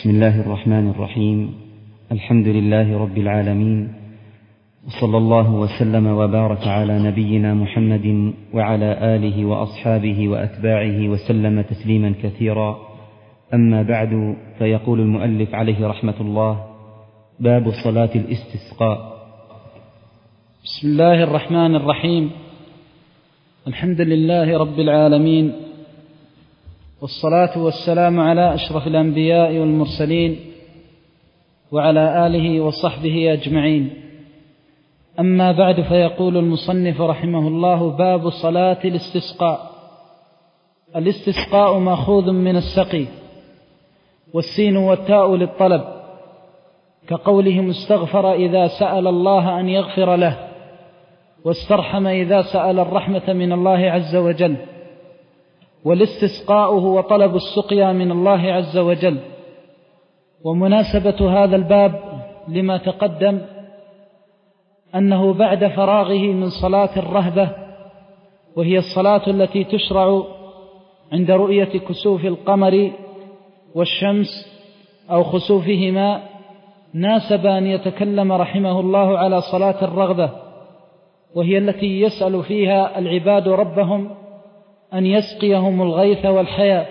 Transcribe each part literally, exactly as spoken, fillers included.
بسم الله الرحمن الرحيم. الحمد لله رب العالمين، وصلى الله وسلم وبارك على نبينا محمد وعلى آله وأصحابه وأتباعه وسلم تسليما كثيرا. أما بعد، فيقول المؤلف عليه رحمة الله: باب صلاة الاستسقاء. بسم الله الرحمن الرحيم. الحمد لله رب العالمين، والصلاة والسلام على أشرف الأنبياء والمرسلين وعلى آله وصحبه أجمعين. أما بعد، فيقول المصنف رحمه الله: باب صلاة الاستسقاء. الاستسقاء مأخوذ من السقي، والسين والتاء للطلب، كقولهم استغفر إذا سأل الله أن يغفر له، واسترحم إذا سأل الرحمة من الله عز وجل. والاستسقاء هو طلب السقيا من الله عز وجل. ومناسبة هذا الباب لما تقدم أنه بعد فراغه من صلاة الرهبة، وهي الصلاة التي تشرع عند رؤية كسوف القمر والشمس أو خسوفهما، ناسب أن يتكلم رحمه الله على صلاة الرغبة، وهي التي يسأل فيها العباد ربهم أن يسقيهم الغيث والحياة.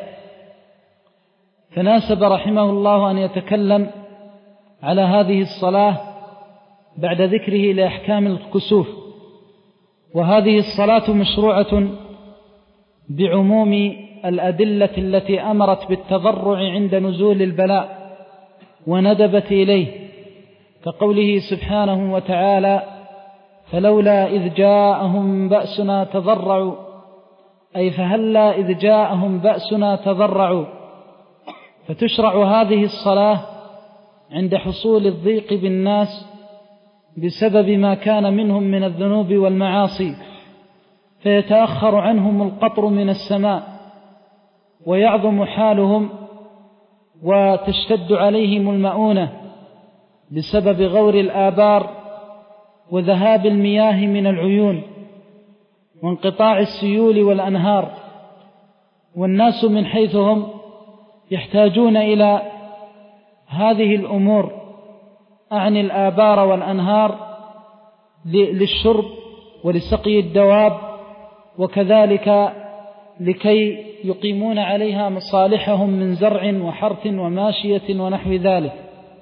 فناسب رحمه الله أن يتكلم على هذه الصلاة بعد ذكره لأحكام الكسوف. وهذه الصلاة مشروعة بعموم الأدلة التي أمرت بالتضرع عند نزول البلاء وندبت إليه، كقوله سبحانه وتعالى: فلولا إذ جاءهم بأسنا تضرعوا، أي فهلا إذ جاءهم بأسنا تضرعوا. فتشرع هذه الصلاة عند حصول الضيق بالناس بسبب ما كان منهم من الذنوب والمعاصي، فيتأخر عنهم القطر من السماء ويعظم حالهم وتشتد عليهم المؤونة بسبب غور الآبار وذهاب المياه من العيون وانقطاع السيول والأنهار. والناس من حيث هم يحتاجون إلى هذه الأمور، أعني الآبار والأنهار، للشرب ولسقي الدواب، وكذلك لكي يقيمون عليها مصالحهم من زرع وحرث وماشية ونحو ذلك.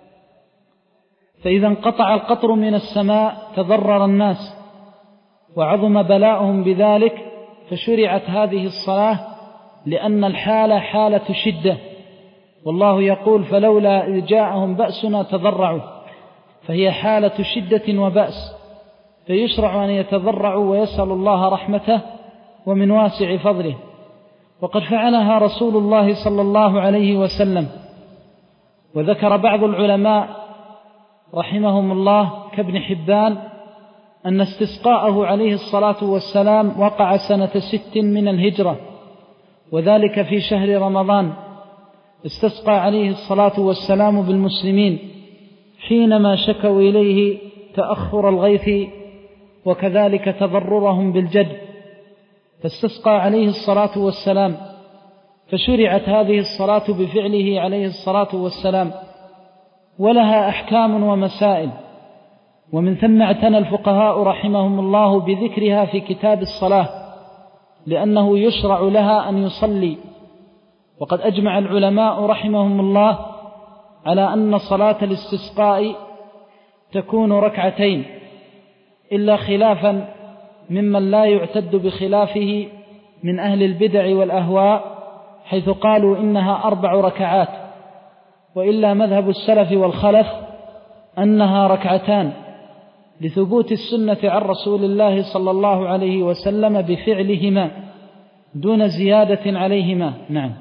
فإذا انقطع القطر من السماء تضرر الناس وعظم بلاؤهم بذلك، فشرعت هذه الصلاة لأن الحالة حالة شدة. والله يقول: فلولا إذ جاءهم بأسنا تضرعوا، فهي حالة شدة وبأس، فيشرع أن يتضرعوا ويسأل الله رحمته ومن واسع فضله. وقد فعلها رسول الله صلى الله عليه وسلم. وذكر بعض العلماء رحمهم الله كابن حبان أن استسقاءه عليه الصلاة والسلام وقع سنة ست من الهجرة، وذلك في شهر رمضان. استسقى عليه الصلاة والسلام بالمسلمين حينما شكوا إليه تأخر الغيث وكذلك تضررهم بالجد، فاستسقى عليه الصلاة والسلام، فشرعت هذه الصلاة بفعله عليه الصلاة والسلام، ولها أحكام ومسائل. ومن ثم اعتنى الفقهاء رحمهم الله بذكرها في كتاب الصلاة، لأنه يشرع لها أن يصلي. وقد أجمع العلماء رحمهم الله على أن صلاة الاستسقاء تكون ركعتين، إلا خلافا ممن لا يعتد بخلافه من أهل البدع والأهواء، حيث قالوا إنها أربع ركعات، وإلا مذهب السلف والخلف أنها ركعتان، لثبوت السنة عن رسول الله صلى الله عليه وسلم بفعلهما دون زيادة عليهما. نعم.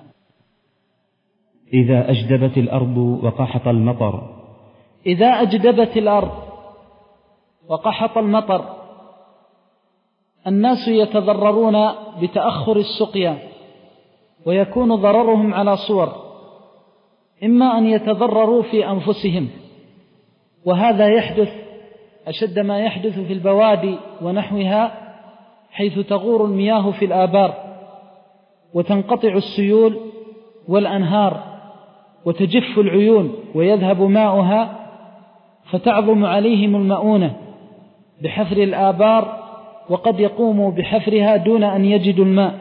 إذا أجدبت الأرض وقحط المطر. إذا أجدبت الأرض وقحط المطر، الناس يتضررون بتأخر السقيا، ويكون ضررهم على صور: إما أن يتضرروا في أنفسهم، وهذا يحدث أشد ما يحدث في البوادي ونحوها، حيث تغور المياه في الآبار وتنقطع السيول والأنهار، وتجف العيون ويذهب ماؤها، فتعظم عليهم المؤونة بحفر الآبار، وقد يقوموا بحفرها دون أن يجدوا الماء،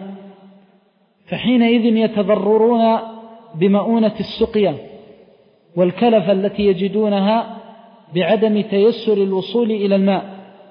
فحينئذ يتضررون بمؤونة السقيا والكلفة التي يجدونها بعدم تيسر الوصول إلى الماء.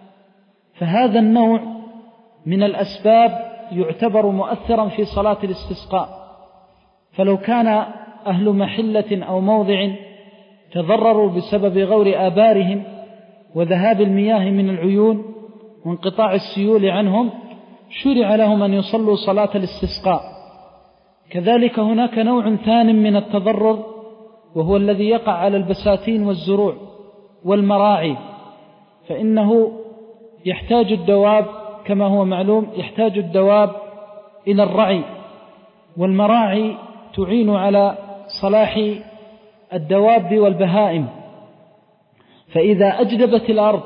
فهذا النوع من الأسباب يعتبر مؤثرا في صلاة الاستسقاء. فلو كان أهل محلة أو موضع تضرروا بسبب غور آبارهم وذهاب المياه من العيون وانقطاع السيول عنهم، شرع لهم أن يصلوا صلاة الاستسقاء. كذلك هناك نوع ثان من التضرر، وهو الذي يقع على البساتين والزروع والمراعي، فإنه يحتاج الدواب كما هو معلوم، يحتاج الدواب إلى الرعي، والمراعي تعين على صلاح الدواب والبهائم. فإذا أجدبت الأرض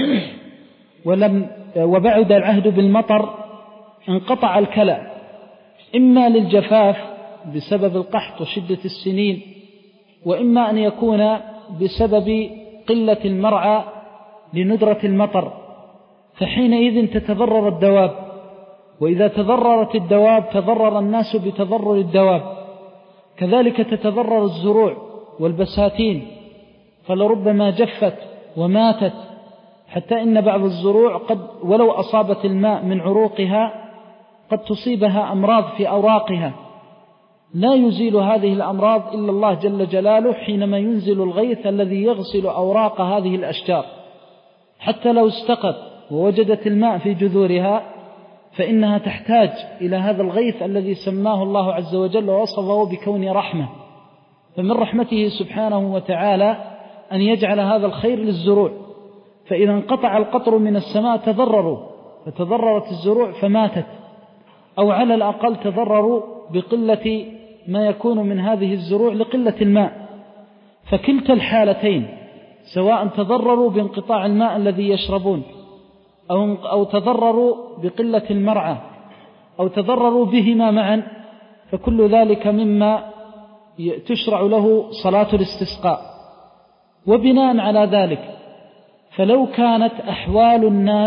ولم وبعد العهد بالمطر انقطع الكلأ، إما للجفاف بسبب القحط وشدة السنين، وإما أن يكون بسبب قلة المرعى لندرة المطر، فحينئذ تتضرر الدواب. وإذا تضررت الدواب تضرر الناس بتضرر الدواب. كذلك تتضرر الزروع والبساتين، فلربما جفت وماتت، حتى إن بعض الزروع قد ولو أصابت الماء من عروقها قد تصيبها أمراض في أوراقها، لا يزيل هذه الأمراض إلا الله جل جلاله حينما ينزل الغيث الذي يغسل أوراق هذه الأشجار. حتى لو استقت ووجدت الماء في جذورها فإنها تحتاج إلى هذا الغيث الذي سماه الله عز وجل ووصفه بكون رحمة. فمن رحمته سبحانه وتعالى أن يجعل هذا الخير للزروع، فإذا انقطع القطر من السماء تضرروا، فتضررت الزروع فماتت، أو على الأقل تضرروا بقلة ما يكون من هذه الزروع لقلة الماء. فكلتا الحالتين سواء تضرروا بانقطاع الماء الذي يشربون، أو, أو تضرروا بقلة المرعى، أو تضرروا بهما معا، فكل ذلك مما تشرع له صلاة الاستسقاء. وبناء على ذلك فلو كانت أحوال الناس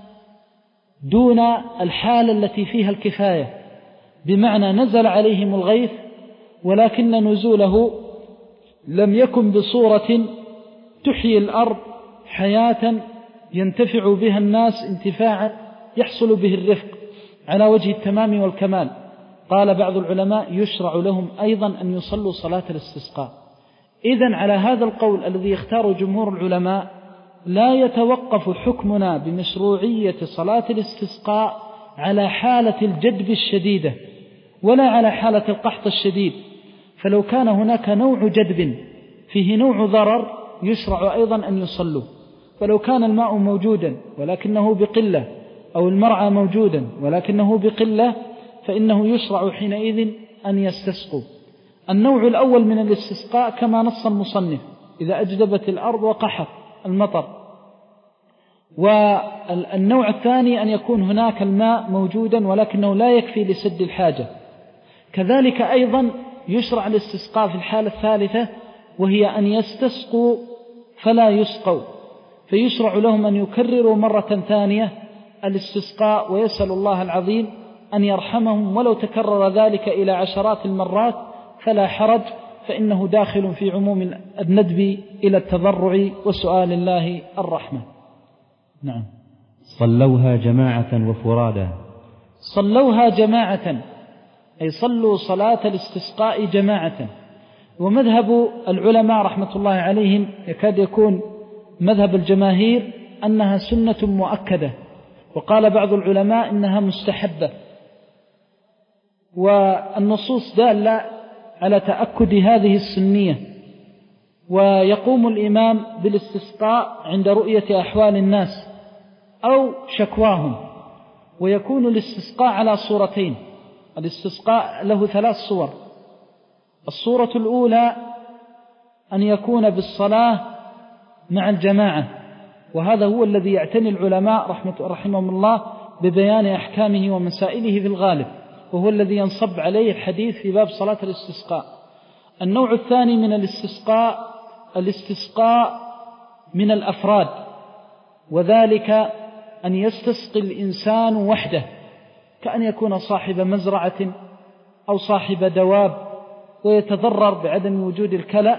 دون الحالة التي فيها الكفاية، بمعنى نزل عليهم الغيث ولكن نزوله لم يكن بصورة تحيي الأرض حياة ينتفع بها الناس انتفاعا يحصل به الرفق على وجه التمام والكمال، قال بعض العلماء يشرع لهم أيضا أن يصلوا صلاة الاستسقاء. إذن على هذا القول الذي يختار جمهور العلماء لا يتوقف حكمنا بمشروعية صلاة الاستسقاء على حالة الجدب الشديدة ولا على حالة القحط الشديد. فلو كان هناك نوع جدب فيه نوع ضرر يشرع أيضا أن يصلوا. فلو كان الماء موجودا ولكنه بقلة، أو المرعى موجودا ولكنه بقلة، فإنه يشرع حينئذ أن يستسقوا. النوع الأول من الاستسقاء كما نص المصنف إذا أجدبت الأرض وقحط المطر. والنوع الثاني أن يكون هناك الماء موجودا ولكنه لا يكفي لسد الحاجة. كذلك أيضا يشرع الاستسقاء في الحالة الثالثة، وهي أن يستسقوا فلا يسقوا، فيشرع لهم أن يكرروا مرة ثانية الاستسقاء ويسأل الله العظيم أن يرحمهم، ولو تكرر ذلك إلى عشرات المرات فلا حرج، فإنه داخل في عموم الندب إلى التضرع وسؤال الله الرحمة. نعم. صلوها جماعة وفرادا. صلوها جماعة أي صلوا صلاة الاستسقاء جماعة. ومذهب العلماء رحمة الله عليهم يكاد يكون مذهب الجماهير أنها سنة مؤكدة، وقال بعض العلماء إنها مستحبة، والنصوص دالة على تأكد هذه السنية. ويقوم الإمام بالاستسقاء عند رؤية أحوال الناس أو شكواهم. ويكون الاستسقاء على صورتين، الاستسقاء له ثلاث صور. الصورة الأولى أن يكون بالصلاة مع الجماعة، وهذا هو الذي يعتني العلماء رحمة رحمهم الله ببيان أحكامه ومسائله في الغالب، وهو الذي ينصب عليه الحديث في باب صلاة الاستسقاء. النوع الثاني من الاستسقاء الاستسقاء من الأفراد، وذلك أن يستسقي الإنسان وحده، كأن يكون صاحب مزرعة أو صاحب دواب ويتضرر بعدم وجود الكلأ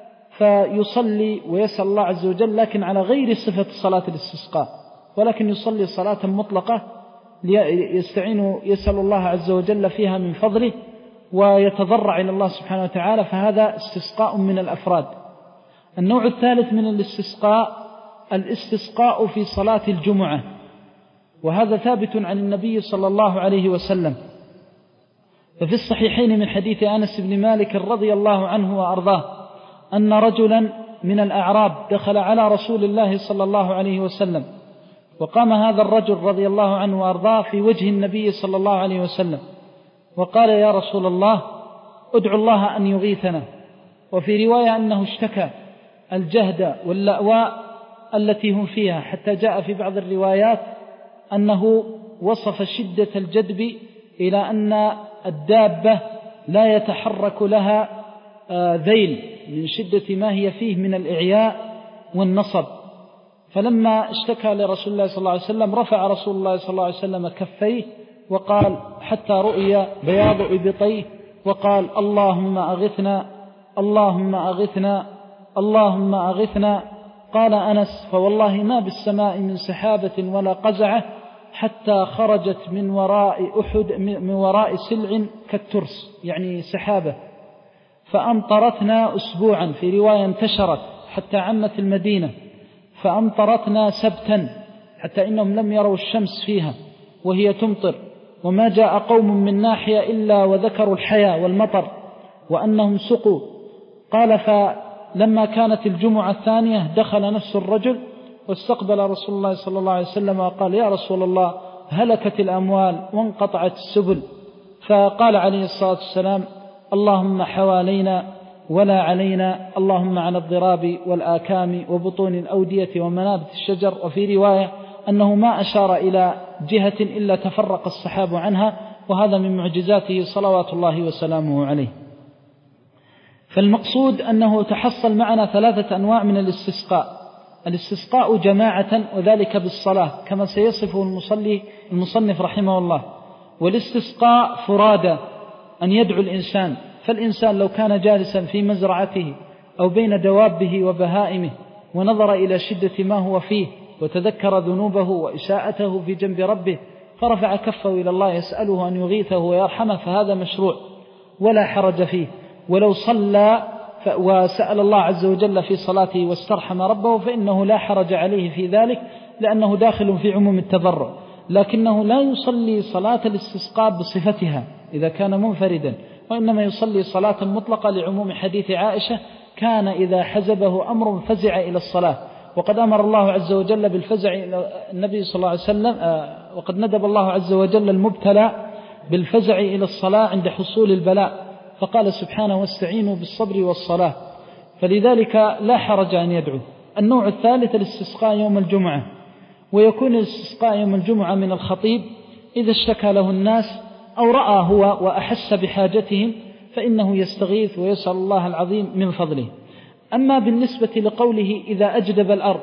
فيصلي ويسأل الله عز وجل، لكن على غير صفة صلاة الاستسقاء، ولكن يصلي صلاة مطلقة يستعين يسأل الله عز وجل فيها من فضله ويتضرع إلى الله سبحانه وتعالى، فهذا استسقاء من الأفراد. النوع الثالث من الاستسقاء الاستسقاء في صلاة الجمعة، وهذا ثابت عن النبي صلى الله عليه وسلم، ففي الصحيحين من حديث أنس بن مالك رضي الله عنه وأرضاه أن رجلا من الأعراب دخل على رسول الله صلى الله عليه وسلم، وقام هذا الرجل رضي الله عنه وأرضاه في وجه النبي صلى الله عليه وسلم وقال: يا رسول الله ادعو الله أن يغيثنا. وفي رواية أنه اشتكى الجهد واللأواء التي هم فيها، حتى جاء في بعض الروايات أنه وصف شدة الجدب إلى أن الدابة لا يتحرك لها ذيل من شدة ما هي فيه من الإعياء والنصب. فلما اشتكى لرسول الله صلى الله عليه وسلم رفع رسول الله صلى الله عليه وسلم كفيه وقال حتى رؤي بياض إبطيه وقال: اللهم أغثنا اللهم أغثنا اللهم أغثنا. قال أنس: فوالله ما بالسماء من سحابة ولا قزعة حتى خرجت من وراء أحد من وراء سلع كالترس، يعني سحابة، فأمطرتنا أسبوعا، في رواية انتشرت حتى عمت المدينة، فأمطرتنا سبتا حتى إنهم لم يروا الشمس فيها وهي تمطر، وما جاء قوم من ناحية إلا وذكروا الحياة والمطر وأنهم سقوا. قال: فلما كانت الجمعة الثانية دخل نفس الرجل واستقبل رسول الله صلى الله عليه وسلم وقال: يا رسول الله هلكت الأموال وانقطعت السبل. فقال عليه الصلاة والسلام: اللهم حوالينا ولا علينا، اللهم على الضراب والآكام وبطون الأودية ومنابت الشجر. وفي رواية أنه ما أشار إلى جهة إلا تفرق السحاب عنها، وهذا من معجزاته صلوات الله وسلامه عليه. فالمقصود أنه تحصل معنا ثلاثة أنواع من الاستسقاء: الاستسقاء جماعة وذلك بالصلاة كما سيصفه المصلي المصنف رحمه الله، والاستسقاء فرادى أن يدعو الإنسان، فالإنسان لو كان جالسا في مزرعته أو بين دوابه وبهائمه ونظر إلى شدة ما هو فيه وتذكر ذنوبه وإساءته في جنب ربه فرفع كفه إلى الله يسأله أن يغيثه ويرحمه، فهذا مشروع ولا حرج فيه. ولو صلى وسأل الله عز وجل في صلاته واسترحم ربه فإنه لا حرج عليه في ذلك، لأنه داخل في عموم التضرع، لكنه لا يصلي صلاة الاستسقاء بصفتها إذا كان منفردا، وإنما يصلي صلاة مطلقة لعموم حديث عائشة: كان إذا حزبه أمر فزع إلى الصلاة. وقد أمر الله عز وجل بالفزع إلى النبي صلى الله عليه وسلم، وقد ندب الله عز وجل المبتلى بالفزع إلى الصلاة عند حصول البلاء، فقال سبحانه: واستعينوا بالصبر والصلاة. فلذلك لا حرج أن يدعو. النوع الثالث الاستسقاء يوم الجمعة، ويكون الاستسقاء يوم الجمعة من الخطيب إذا اشتكى له الناس أو رأى هو وأحس بحاجتهم فإنه يستغيث ويسأل الله العظيم من فضله. أما بالنسبة لقوله إذا أجدب الأرض،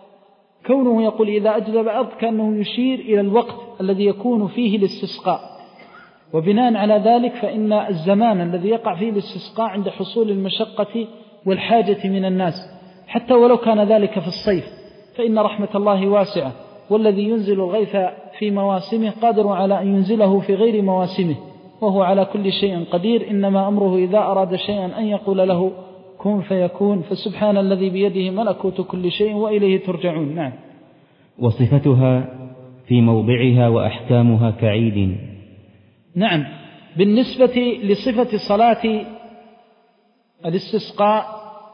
كونه يقول إذا أجدب الأرض كأنه يشير إلى الوقت الذي يكون فيه الاستسقاء، وبناء على ذلك فإن الزمان الذي يقع فيه الاستسقاء عند حصول المشقة والحاجة من الناس، حتى ولو كان ذلك في الصيف، فإن رحمة الله واسعة، والذي ينزل الغيث في مواسمه قادر على أن ينزله في غير مواسمه، وهو على كل شيء قدير. إنما أمره إذا أراد شيئا أن يقول له كن فيكون، فسبحان الذي بيده ملكوت كل شيء وإليه ترجعون. نعم. وصفتها في موضعها وأحكامها كعيد. نعم. بالنسبة لصفة صلاة الاستسقاء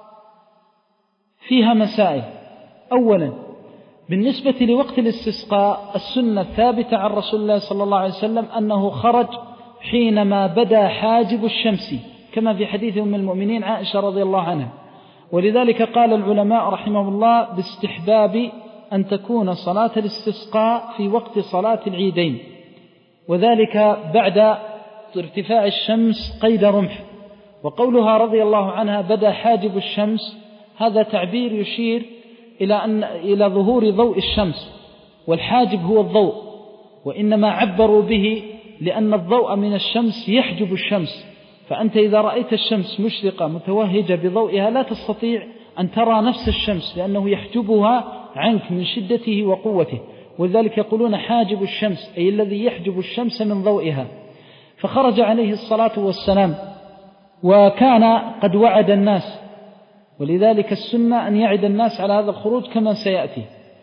فيها مسائل. أولا، بالنسبة لوقت الاستسقاء السنة الثابتة عن رسول الله صلى الله عليه وسلم أنه خرج حينما بدا حاجب الشمس، كما في حديث أم المؤمنين عائشة رضي الله عنها. ولذلك قال العلماء رحمه الله باستحباب أن تكون صلاة الاستسقاء في وقت صلاة العيدين، وذلك بعد ارتفاع الشمس قيد رمح، وقولها رضي الله عنها بدا حاجب الشمس، هذا تعبير يشير إلى أن إلى ظهور ضوء الشمس، والحاجب هو الضوء، وإنما عبروا به لأن الضوء من الشمس يحجب الشمس، فأنت إذا رأيت الشمس مشرقة متوهجة بضوئها لا تستطيع أن ترى نفس الشمس لأنه يحجبها عنك من شدته وقوته، ولذلك يقولون حاجب الشمس أي الذي يحجب الشمس من ضوئها. فخرج عليه الصلاة والسلام وكان قد وعد الناس، ولذلك السنة أن يعد الناس على هذا الخروج كما سيأتي،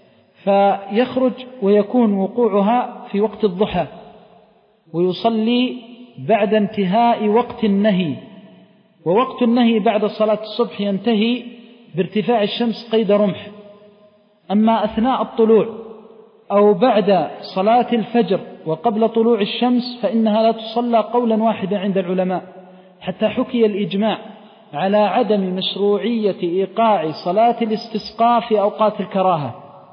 فيخرج ويكون وقوعها في وقت الضحى، ويصلي بعد انتهاء وقت النهي، ووقت النهي بعد صلاة الصبح ينتهي بارتفاع الشمس قيد رمح. أما أثناء الطلوع أو بعد صلاة الفجر وقبل طلوع الشمس فإنها لا تصلى قولا واحدا عند العلماء، حتى حكي الإجماع على عدم مشروعية إيقاع صلاة الاستسقاء في أوقات الكراهة،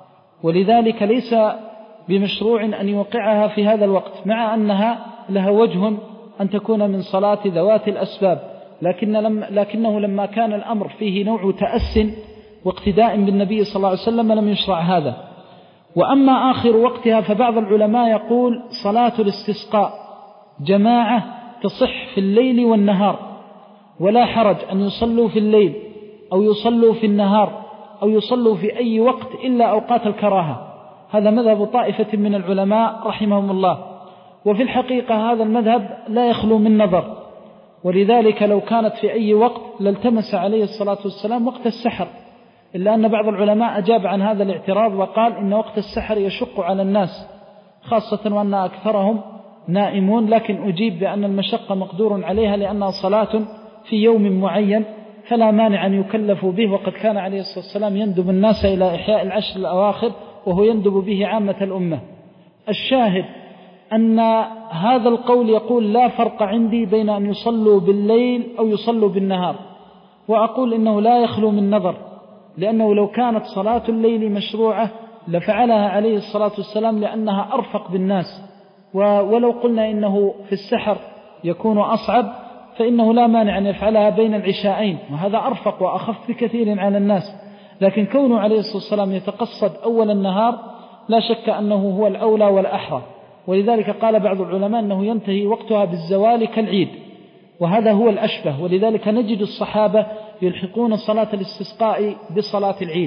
ولذلك ليس بمشروع أن يوقعها في هذا الوقت، مع أنها لها وجه أن تكون من صلاة ذوات الأسباب، لكن لم لكنه لما كان الأمر فيه نوع تأس واقتداء بالنبي صلى الله عليه وسلم لم يشرع هذا. وأما آخر وقتها فبعض العلماء يقول صلاة الاستسقاء جماعة تصح في الليل والنهار، ولا حرج أن يصلوا في الليل أو يصلوا في النهار أو يصلوا في أي وقت إلا أوقات الكراهة. هذا مذهب طائفة من العلماء رحمهم الله، وفي الحقيقة هذا المذهب لا يخلو من نظر، ولذلك لو كانت في أي وقت لالتمس عليه الصلاة والسلام وقت السحر، إلا أن بعض العلماء أجاب عن هذا الاعتراض وقال إن وقت السحر يشق على الناس، خاصة وأن أكثرهم نائمون، لكن أجيب بأن المشقة مقدور عليها لأنها صلاة في يوم معين فلا مانع أن يكلفوا به، وقد كان عليه الصلاة والسلام يندب الناس إلى إحياء العشر الأواخر وهو يندب به عامة الأمة. الشاهد أن هذا القول يقول لا فرق عندي بين أن يصلوا بالليل أو يصلوا بالنهار، وأقول إنه لا يخلو من نظر، لأنه لو كانت صلاة الليل مشروعة لفعلها عليه الصلاة والسلام لأنها أرفق بالناس، ولو قلنا إنه في السحر يكون أصعب فإنه لا مانع أن يفعلها بين العشاءين، وهذا أرفق وأخف بكثير على الناس، لكن كونه عليه الصلاة والسلام يتقصد أول النهار لا شك أنه هو الأولى والأحرى، ولذلك قال بعض العلماء أنه ينتهي وقتها بالزوال كالعيد، وهذا هو الأشبه، ولذلك نجد الصحابة يلحقون صلاة الاستسقاء بصلاة العيد.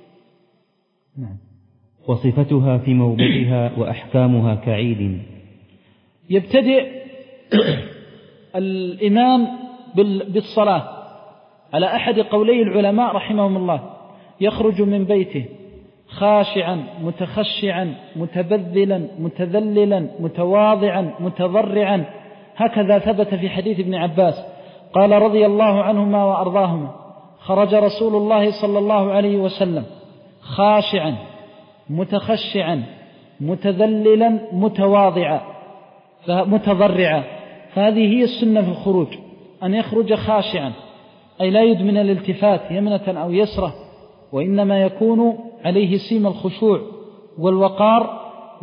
وصفتها في موضعها وأحكامها كعيد. يبتدئ الإمام بالصلاة على أحد قولي العلماء رحمهم الله، يخرج من بيته خاشعا متخشعا متبذلا متذللا متواضعا متضرعا، هكذا ثبت في حديث ابن عباس قال رضي الله عنهما وأرضاهما: خرج رسول الله صلى الله عليه وسلم خاشعا متخشعا متذللا متواضعا متضرعا. فهذه هي السنة في الخروج، أن يخرج خاشعا أي لا يدمن الالتفات يمنة أو يسرة، وإنما يكون عليه سيم الخشوع والوقار.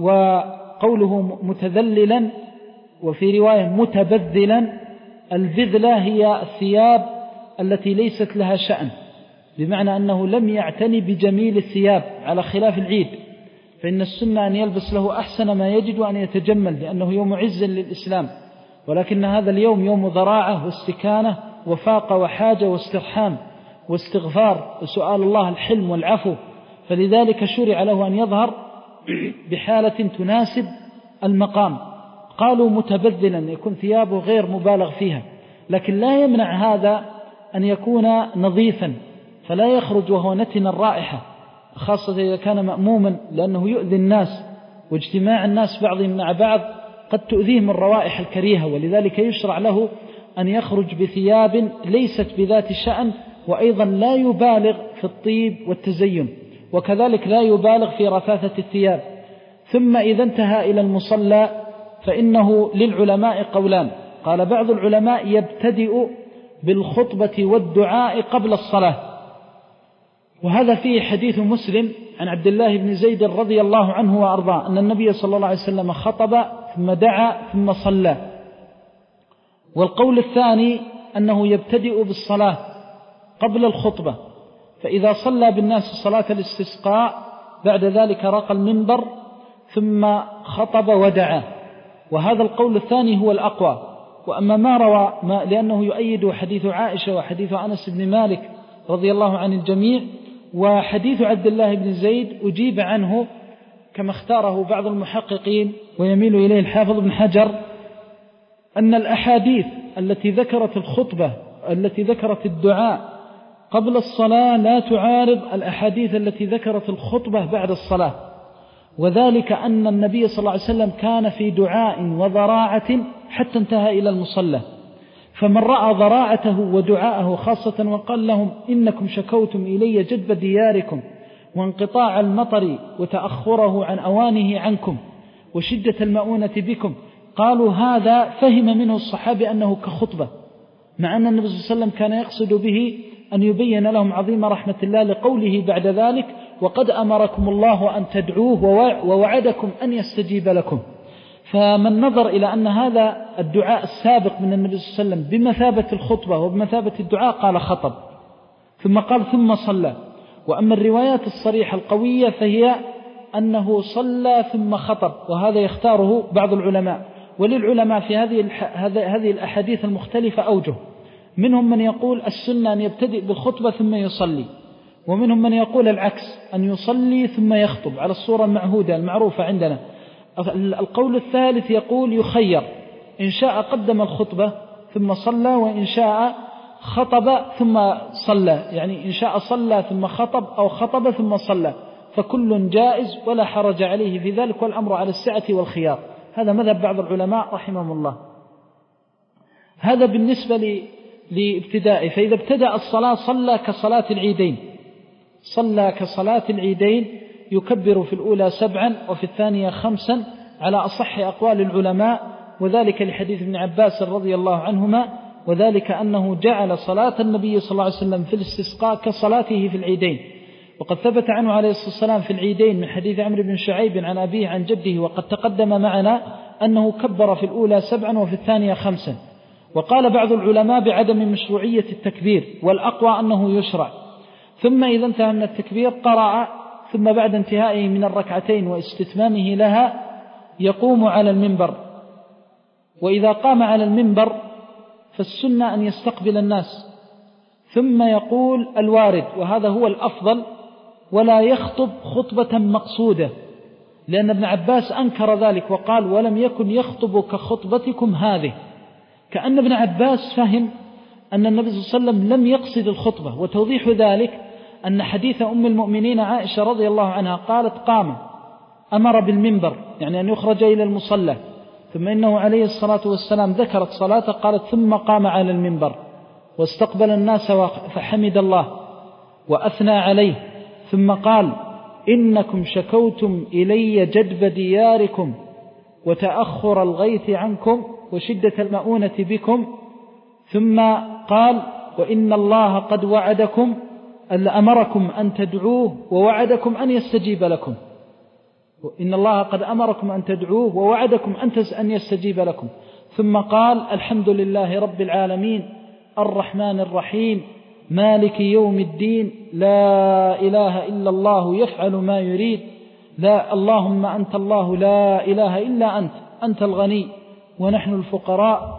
وقوله متذللا وفي رواية متبذلا، البذلة هي الثياب التي ليست لها شأن، بمعنى أنه لم يعتني بجميل الثياب، على خلاف العيد فإن السنة أن يلبس له أحسن ما يجد وأن يتجمل، لأنه يوم عز للإسلام، ولكن هذا اليوم يوم ضراعة واستكانة وفاقة وحاجة واسترحام واستغفار وسؤال الله الحلم والعفو، فلذلك شرع له أن يظهر بحالة تناسب المقام. قالوا متبذلا يكون ثيابه غير مبالغ فيها، لكن لا يمنع هذا أن يكون نظيفا، فلا يخرج وهو نتن الرائحة، خاصة إذا كان مأموما، لأنه يؤذي الناس، واجتماع الناس بعضهم مع بعض قد تؤذيهم الروائح الكريهة، ولذلك يشرع له أن يخرج بثياب ليست بذات شأن، وأيضا لا يبالغ في الطيب والتزين، وكذلك لا يبالغ في رثاثة الثياب. ثم إذا انتهى إلى المصلى فإنه للعلماء قولان، قال بعض العلماء يبتدئ بالخطبة والدعاء قبل الصلاة، وهذا فيه حديث مسلم عن عبد الله بن زيد رضي الله عنه وأرضاه أن النبي صلى الله عليه وسلم خطب ثم دعا ثم صلى. والقول الثاني أنه يبتدئ بالصلاة قبل الخطبة، فإذا صلى بالناس صلاة الاستسقاء بعد ذلك رقى المنبر ثم خطب ودعا، وهذا القول الثاني هو الأقوى. وأما ما روى ما لأنه يؤيد حديث عائشة وحديث أنس بن مالك رضي الله عن الجميع وحديث عبد الله بن زيد أجيب عنه كما اختاره بعض المحققين ويميل إليه الحافظ بن حجر، أن الأحاديث التي ذكرت الخطبة التي ذكرت الدعاء قبل الصلاة لا تعارض الأحاديث التي ذكرت الخطبة بعد الصلاة، وذلك أن النبي صلى الله عليه وسلم كان في دعاء وضراعة حتى انتهى إلى المصلى، فمن رأى ضراعته ودعاءه خاصة وقال لهم إنكم شكوتم إلي جدب دياركم وانقطاع المطر وتأخره عن أوانه عنكم وشدة المؤونة بكم، قالوا هذا فهم منه الصحابة أنه كخطبة، مع أن النبي صلى الله عليه وسلم كان يقصد به أن يبين لهم عظيم رحمة الله لقوله بعد ذلك وقد أمركم الله أن تدعوه ووعدكم أن يستجيب لكم. فمن نظر إلى أن هذا الدعاء السابق من النبي صلى الله عليه وسلم بمثابة الخطبة وبمثابة الدعاء قال خطب، ثم قال ثم صلى. وأما الروايات الصريحة القوية فهي أنه صلى ثم خطب، وهذا يختاره بعض العلماء. وللعلماء في هذه هذه الأحاديث المختلفة أوجه، منهم من يقول السنة أن يبتدئ بالخطبة ثم يصلي، ومنهم من يقول العكس أن يصلي ثم يخطب على الصورة المعهودة المعروفة عندنا. القول الثالث يقول يخير، إن شاء قدم الخطبة ثم صلى، وإن شاء خطب ثم صلى، يعني إن شاء صلى ثم خطب أو خطب ثم صلى، فكل جائز ولا حرج عليه في ذلك، والأمر على السعة والخيار. هذا مذهب بعض العلماء رحمهم الله. هذا بالنسبة لابتدائه. فإذا ابتدأ الصلاة صلى كصلاة العيدين، صلى كصلاة العيدين، يكبر في الأولى سبعا وفي الثانية خمسا على أصح أقوال العلماء، وذلك لحديث ابن عباس رضي الله عنهما، وذلك أنه جعل صلاة النبي صلى الله عليه وسلم في الاستسقاء كصلاته في العيدين. وقد ثبت عنه عليه الصلاة والسلام في العيدين من حديث عمرو بن شعيب عن أبيه عن جده، وقد تقدم معنا أنه كبر في الأولى سبعا وفي الثانية خمسا. وقال بعض العلماء بعدم مشروعية التكبير، والأقوى أنه يشرع. ثم إذا انتهى من التكبير قرأ، ثم بعد انتهائه من الركعتين واستتمامه لها يقوم على المنبر. وإذا قام على المنبر فالسنة أن يستقبل الناس ثم يقول الوارد، وهذا هو الأفضل، ولا يخطب خطبة مقصودة، لأن ابن عباس أنكر ذلك وقال ولم يكن يخطب كخطبتكم هذه، كأن ابن عباس فهم أن النبي صلى الله عليه وسلم لم يقصد الخطبة. وتوضيح ذلك أن حديث أم المؤمنين عائشة رضي الله عنها قالت قام أمر بالمنبر، يعني أن يخرج إلى المصلى، ثم إنه عليه الصلاة والسلام ذكرت صلاته قالت ثم قام على المنبر واستقبل الناس فحمد الله وأثنى عليه، ثم قال إنكم شكوتم إلي جدب دياركم وتأخر الغيث عنكم وشدة المؤونة بكم، ثم قال وإن الله قد وعدكم أمركم أن تدعوه ووعدكم أن يستجيب لكم، إن الله قد أمركم أن تدعوه ووعدكم أن يستجيب لكم. ثم قال الحمد لله رب العالمين الرحمن الرحيم مالك يوم الدين لا إله إلا الله يفعل ما يريد، لا اللهم أنت الله لا إله إلا أنت أنت الغني ونحن الفقراء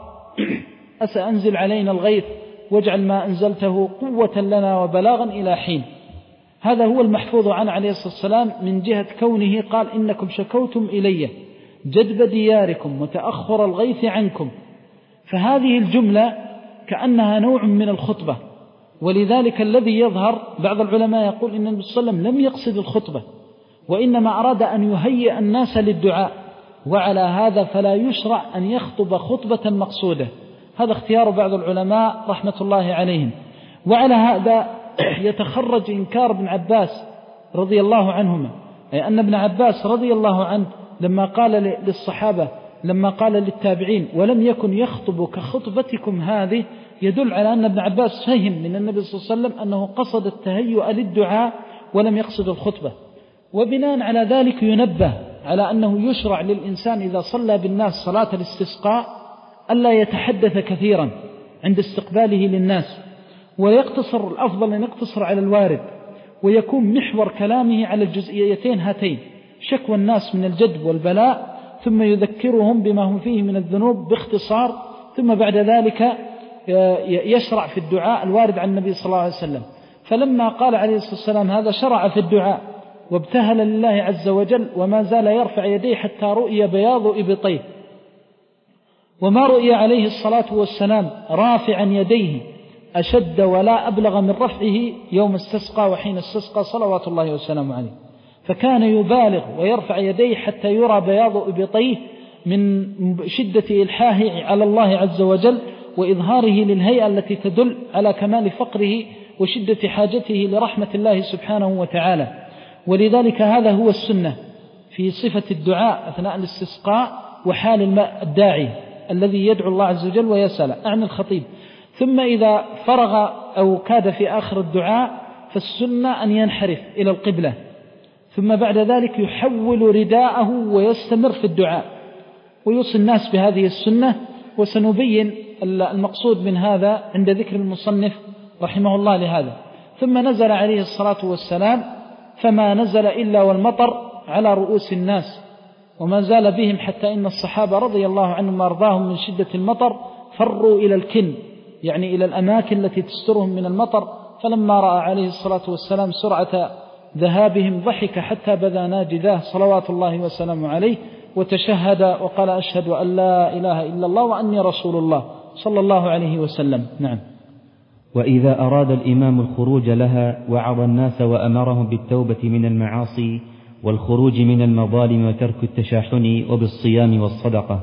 أسأنزل علينا الغيث واجعل ما أنزلته قوة لنا وبلاغا إلى حين. هذا هو المحفوظ عنه عليه الصلاة والسلام من جهة كونه قال إنكم شكوتم إلي جدب دياركم وتأخر الغيث عنكم، فهذه الجملة كأنها نوع من الخطبة. ولذلك الذي يظهر بعض العلماء يقول إن النبي صلى الله عليه وسلم لم يقصد الخطبة، وإنما أراد أن يهيئ الناس للدعاء، وعلى هذا فلا يشرع أن يخطب خطبة مقصودة. هذا اختيار بعض العلماء رحمة الله عليهم. وعلى هذا يتخرج إنكار ابن عباس رضي الله عنهما، أي أن ابن عباس رضي الله عنه لما قال للصحابة لما قال للتابعين ولم يكن يخطب كخطبتكم هذه، يدل على أن ابن عباس فهم من النبي صلى الله عليه وسلم أنه قصد التهيؤ للدعاء ولم يقصد الخطبة. وبناء على ذلك ينبه على أنه يشرع للإنسان إذا صلى بالناس صلاة الاستسقاء ألا يتحدث كثيرا، عند استقباله للناس، ويقتصر الأفضل أن يقتصر على الوارد، ويكون محور كلامه على الجزئيتين هاتين: شكوى الناس من الجدب والبلاء، ثم يذكرهم بما هم فيه من الذنوب باختصار، ثم بعد ذلك يشرع في الدعاء الوارد عن النبي صلى الله عليه وسلم. فلما قال عليه الصلاة والسلام هذا شرع في الدعاء وابتهل لله عز وجل، وما زال يرفع يديه حتى رؤي بياض إبطيه، وما رؤي عليه الصلاة والسلام رافعا يديه أشد ولا أبلغ من رفعه يوم استسقى وحين استسقى صلوات الله وسلامه عليه. فكان يبالغ ويرفع يديه حتى يرى بياض إبطيه من شدة إلحاحه على الله عز وجل وإظهاره للهيئة التي تدل على كمال فقره وشدة حاجته لرحمة الله سبحانه وتعالى. ولذلك هذا هو السنة في صفة الدعاء أثناء الاستسقاء وحال الداعي الذي يدعو الله عز وجل ويسأل عن الخطيب. ثم إذا فرغ أو كاد في آخر الدعاء فالسنة أن ينحرف إلى القبلة، ثم بعد ذلك يحول رداءه ويستمر في الدعاء ويوصي الناس بهذه السنة. وسنبين المقصود من هذا عند ذكر المصنف رحمه الله لهذا. ثم نزل عليه الصلاة والسلام فما نزل إلا والمطر على رؤوس الناس، وما زال بهم حتى إن الصحابة رضي الله عنهم وارضاهم من شدة المطر فروا إلى الكن، يعني إلى الأماكن التي تسترهم من المطر. فلما رأى عليه الصلاة والسلام سرعة ذهابهم ضحك حتى بدا ناجذاه صلوات الله وسلامه عليه، وتشهد وقال: أشهد أن لا إله إلا الله وأني رسول الله صلى الله عليه وسلم. نعم. وإذا أراد الإمام الخروج لها وعظ الناس وأمرهم بالتوبة من المعاصي والخروج من المظالم وترك التشاحن وبالصيام والصدقة.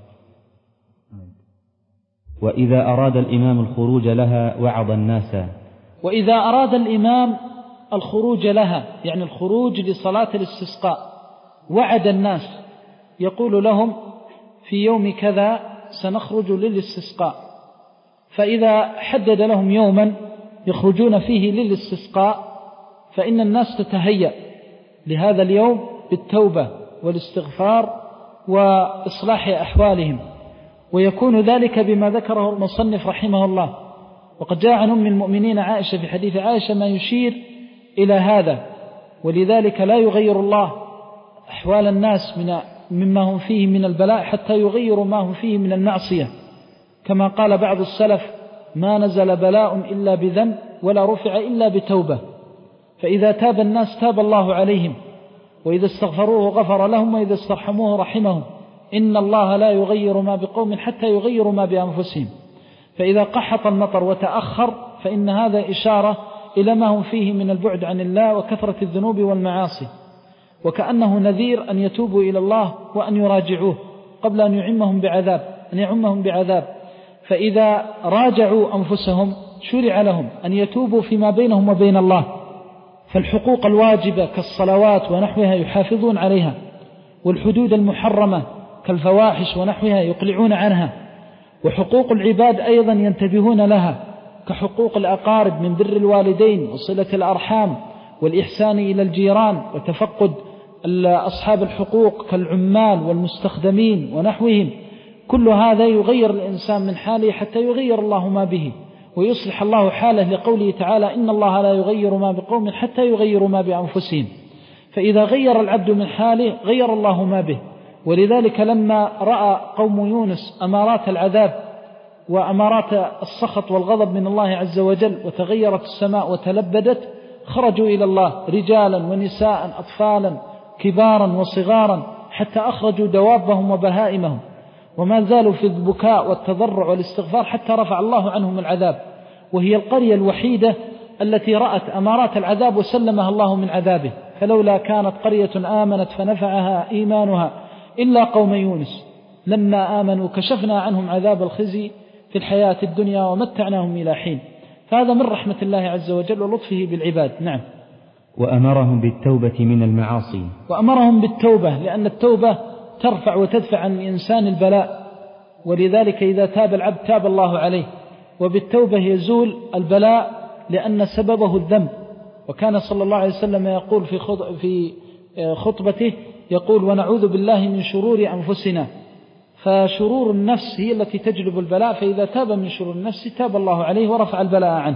وإذا أراد الإمام الخروج لها وعظ الناس وإذا أراد الإمام الخروج لها، يعني الخروج لصلاة الاستسقاء، وعد الناس، يقول لهم في يوم كذا سنخرج للاستسقاء. فإذا حدد لهم يوما يخرجون فيه للاستسقاء فإن الناس تتهيأ لهذا اليوم بالتوبة والاستغفار وإصلاح أحوالهم، ويكون ذلك بما ذكره المصنف رحمه الله. وقد جاء عن أم المؤمنين عائشة في حديث عائشة ما يشير إلى هذا. ولذلك لا يغير الله أحوال الناس من مما هم فيه من البلاء حتى يغيروا ما هم فيه من المعصية، كما قال بعض السلف: ما نزل بلاء إلا بذنب ولا رفع إلا بتوبة. فإذا تاب الناس تاب الله عليهم، وإذا استغفروه غفر لهم، وإذا استرحموه رحمهم. إن الله لا يغير ما بقوم حتى يغيروا ما بأنفسهم. فإذا قحط المطر وتأخر فإن هذا إشارة إلى ما هم فيه من البعد عن الله وكثرة الذنوب والمعاصي، وكأنه نذير أن يتوبوا إلى الله وأن يراجعوه قبل أن يعمهم بعذاب أن يعمهم بعذاب. فإذا راجعوا أنفسهم شرع لهم أن يتوبوا فيما بينهم وبين الله، فالحقوق الواجبة كالصلوات ونحوها يحافظون عليها، والحدود المحرمة كالفواحش ونحوها يقلعون عنها، وحقوق العباد أيضا ينتبهون لها كحقوق الأقارب من بر الوالدين وصلة الأرحام والإحسان إلى الجيران وتفقد أصحاب الحقوق كالعمال والمستخدمين ونحوهم. كل هذا يغير الإنسان من حاله حتى يغير الله ما به ويصلح الله حاله، لقوله تعالى: إن الله لا يغير ما بقوم حتى يغيروا ما بأنفسهم. فإذا غير العبد من حاله غير الله ما به. ولذلك لما رأى قوم يونس أمارات العذاب وأمارات السخط والغضب من الله عز وجل وتغيرت السماء وتلبدت، خرجوا إلى الله رجالا ونساء أطفالا كبارا وصغارا حتى أخرجوا دوابهم وبهائمهم، وما زالوا في البكاء والتضرع والاستغفار حتى رفع الله عنهم العذاب. وهي القرية الوحيدة التي رأت أمارات العذاب وسلمها الله من عذابه. فلولا كانت قرية آمنت فنفعها إيمانها إلا قوم يونس لما آمنوا كشفنا عنهم عذاب الخزي في الحياة الدنيا ومتعناهم إلى حين. فهذا من رحمة الله عز وجل ولطفه بالعباد. نعم. وأمرهم بالتوبة من المعاصي وأمرهم بالتوبة، لأن التوبة ترفع وتدفع عن الإنسان البلاء، ولذلك إذا تاب العبد تاب الله عليه. وبالتوبة يزول البلاء لأن سببه الذنب. وكان صلى الله عليه وسلم يقول في خطبته، يقول: ونعوذ بالله من شرور أنفسنا. فشرور النفس هي التي تجلب البلاء، فإذا تاب من شرور النفس تاب الله عليه ورفع البلاء عنه.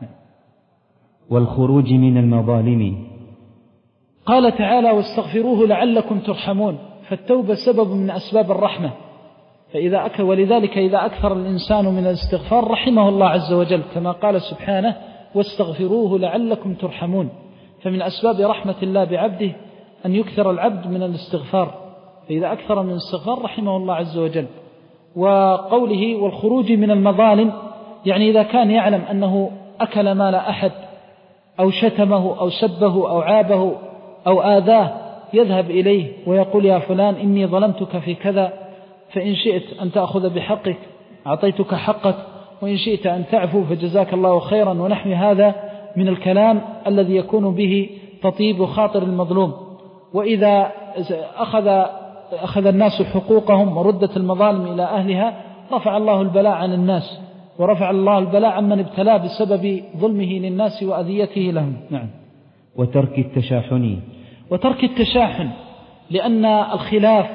والخروج من المظالم. قال تعالى: واستغفروه لعلكم ترحمون، فالتوبة سبب من أسباب الرحمة، فإذا أكثر ولذلك إذا أكثر الإنسان من الاستغفار رحمه الله عز وجل، كما قال سبحانه: واستغفروه لعلكم ترحمون. فمن أسباب رحمة الله بعبده أن يكثر العبد من الاستغفار، فإذا أكثر من الاستغفار رحمه الله عز وجل. وقوله والخروج من المظالم، يعني إذا كان يعلم أنه أكل مال أحد أو شتمه أو سبه أو عابه أو آذاه، يذهب إليه ويقول: يا فلان إني ظلمتك في كذا، فإن شئت أن تأخذ بحقك أعطيتك حقك، وإن شئت أن تعفو فجزاك الله خيرا، ونحو هذا من الكلام الذي يكون به تطيب خاطر المظلوم. وإذا أخذ, أخذ الناس حقوقهم وردت المظالم إلى أهلها رفع الله البلاء عن الناس، ورفع الله البلاء عمن ابتلاه بسبب ظلمه للناس وأذيته لهم. نعم. وترك التشاحن. وترك التشاحن، لأن الخلاف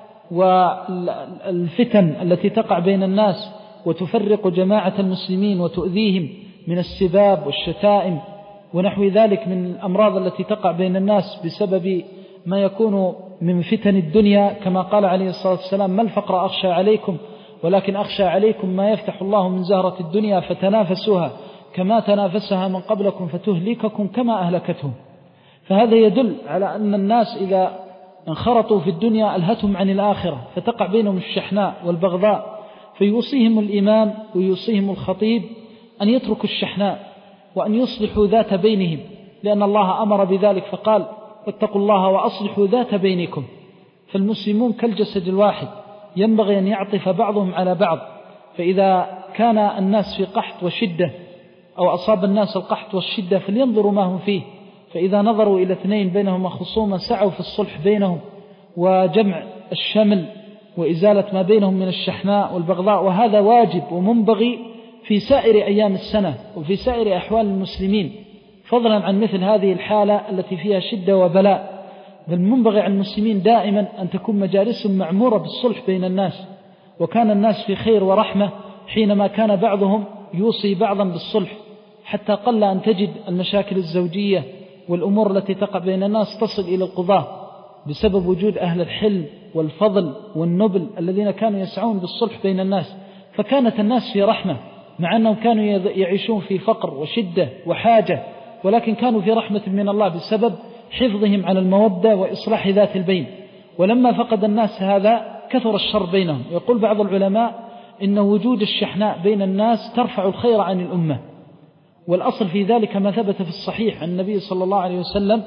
والفتن التي تقع بين الناس وتفرق جماعة المسلمين وتؤذيهم من السباب والشتائم ونحو ذلك من الأمراض التي تقع بين الناس بسبب ما يكون من فتن الدنيا، كما قال عليه الصلاة والسلام: ما الفقر أخشى عليكم ولكن أخشى عليكم ما يفتح الله من زهرة الدنيا فتنافسوها كما تنافسها من قبلكم فتهلككم كما أهلكتهم. فهذا يدل على أن الناس إذا انخرطوا في الدنيا ألهتهم عن الآخرة، فتقع بينهم الشحناء والبغضاء. فيوصيهم الإمام ويوصيهم الخطيب أن يتركوا الشحناء وأن يصلحوا ذات بينهم، لأن الله أمر بذلك فقال: واتقوا الله وأصلحوا ذات بينكم. فالمسلمون كالجسد الواحد، ينبغي أن يعطف بعضهم على بعض. فإذا كان الناس في قحط وشدة أو أصاب الناس القحط والشدة فلينظروا ما هم فيه، فإذا نظروا إلى اثنين بينهما خصومة سعوا في الصلح بينهم وجمع الشمل وإزالة ما بينهم من الشحناء والبغضاء. وهذا واجب ومنبغي في سائر أيام السنة وفي سائر أحوال المسلمين، فضلا عن مثل هذه الحالة التي فيها شدة وبلاء. بل منبغي عن المسلمين دائما أن تكون مجالسهم معمورة بالصلح بين الناس، وكان الناس في خير ورحمة حينما كان بعضهم يوصي بعضا بالصلح، حتى قل أن تجد المشاكل الزوجية والأمور التي تقع بين الناس تصل إلى القضاة بسبب وجود أهل الحلم والفضل والنبل الذين كانوا يسعون بالصلح بين الناس. فكانت الناس في رحمة، مع أنهم كانوا يعيشون في فقر وشدة وحاجة، ولكن كانوا في رحمة من الله بسبب حفظهم على المودة وإصلاح ذات البين. ولما فقد الناس هذا كثر الشر بينهم. يقول بعض العلماء إن وجود الشحناء بين الناس ترفع الخير عن الأمة، والأصل في ذلك ما ثبت في الصحيح عن النبي صلى الله عليه وسلم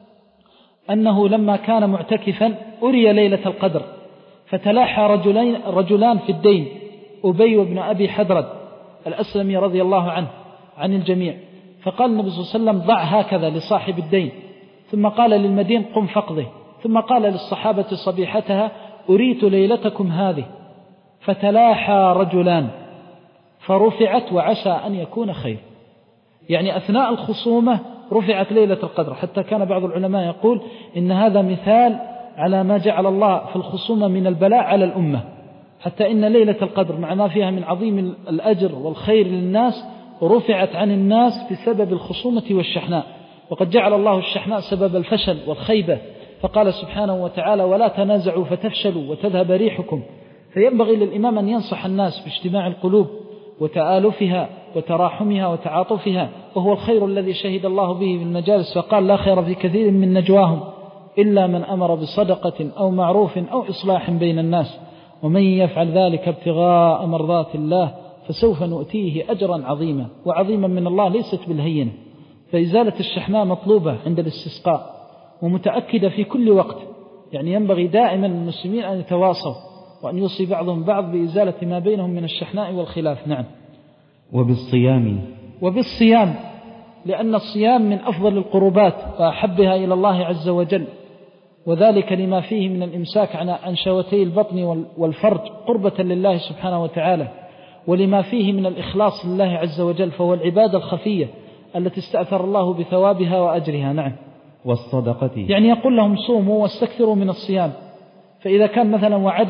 أنه لما كان معتكفا أري ليلة القدر، فتلاحى رجلين رجلان في الدين، أبي وابن أبي حدرد الأسلمي رضي الله عنه عن الجميع، فقال النبي صلى الله عليه وسلم: ضع هكذا لصاحب الدين، ثم قال للمدين: قم فقضه، ثم قال للصحابة صبيحتها: أريت ليلتكم هذه. فتلاحى رجلان فرفعت وعسى أن يكون خير، يعني أثناء الخصومة رفعت ليلة القدر، حتى كان بعض العلماء يقول إن هذا مثال على ما جعل الله في الخصومة من البلاء على الأمة، حتى إن ليلة القدر مع ما فيها من عظيم الأجر والخير للناس رفعت عن الناس بسبب الخصومة والشحناء. وقد جعل الله الشحناء سبب الفشل والخيبة، فقال سبحانه وتعالى: ولا تنازعوا فتفشلوا وتذهب ريحكم. فينبغي للإمام أن ينصح الناس باجتماع القلوب وتآلفها وتراحمها وتعاطفها، وهو الخير الذي شهد الله به في المجالس، فقال: لا خير في كثير من نجواهم إلا من أمر بصدقة أو معروف أو إصلاح بين الناس، ومن يفعل ذلك ابتغاء مرضات الله فسوف نؤتيه أجرا عظيما. وعظيما من الله ليست بالهينة. فإزالة الشحناء مطلوبة عند الاستسقاء ومتأكدة في كل وقت، يعني ينبغي دائما المسلمين أن يتواصوا وأن يوصي بعضهم بعض بإزالة ما بينهم من الشحناء والخلاف. نعم. وبالصيام. وبالصيام، لأن الصيام من أفضل القربات وأحبها إلى الله عز وجل، وذلك لما فيه من الإمساك عن شهوتي البطن والفرج قربة لله سبحانه وتعالى، ولما فيه من الإخلاص لله عز وجل، فهو العبادة الخفية التي استأثر الله بثوابها وأجرها. نعم. والصدقة، يعني يقول لهم: صوموا واستكثروا من الصيام. فإذا كان مثلا وعدهم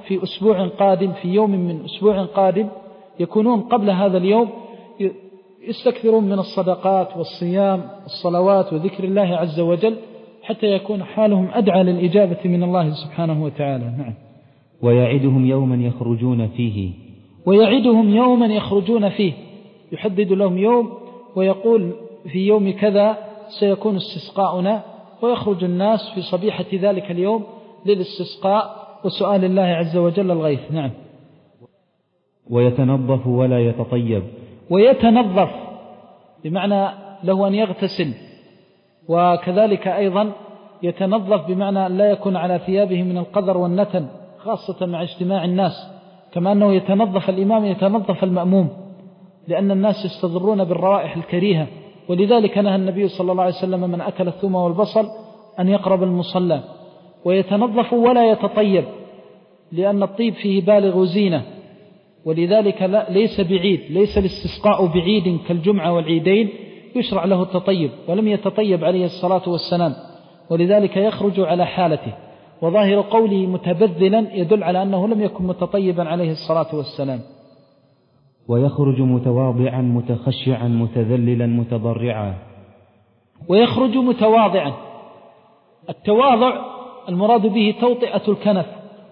في أسبوع قادم، في يوم من أسبوع قادم، يكونون قبل هذا اليوم يستكثرون من الصدقات والصيام والصلوات وذكر الله عز وجل حتى يكون حالهم أدعى للإجابة من الله سبحانه وتعالى. نعم. ويعدهم يوما يخرجون فيه ويعدهم يوما يخرجون فيه، يحدد لهم يوم ويقول في يوم كذا سيكون استسقاؤنا، ويخرج الناس في صبيحة ذلك اليوم للاستسقاء وسؤال الله عز وجل الغيث. نعم. ويتنظف ولا يتطيب. ويتنظف بمعنى له أن يغتسل، وكذلك أيضا يتنظف بمعنى أن لا يكون على ثيابه من القذر والنتن، خاصة مع اجتماع الناس، كما أنه يتنظف الإمام يتنظف المأموم، لأن الناس يستضرون بالروائح الكريهة، ولذلك نهى النبي صلى الله عليه وسلم من أكل الثوم والبصل أن يقرب المصلى. ويتنظف ولا يتطيب، لأن الطيب فيه بالغ زينة، ولذلك لا ليس بعيد، ليس الاستسقاء بعيد كالجمعة والعيدين يشرع له التطيب، ولم يتطيب عليه الصلاة والسلام، ولذلك يخرج على حالته. وظاهر قوله متبذلا يدل على أنه لم يكن متطيبا عليه الصلاة والسلام. ويخرج متواضعا متخشعا متذللا متضرعا. ويخرج متواضعا، التواضع المراد به توطئة الكنف،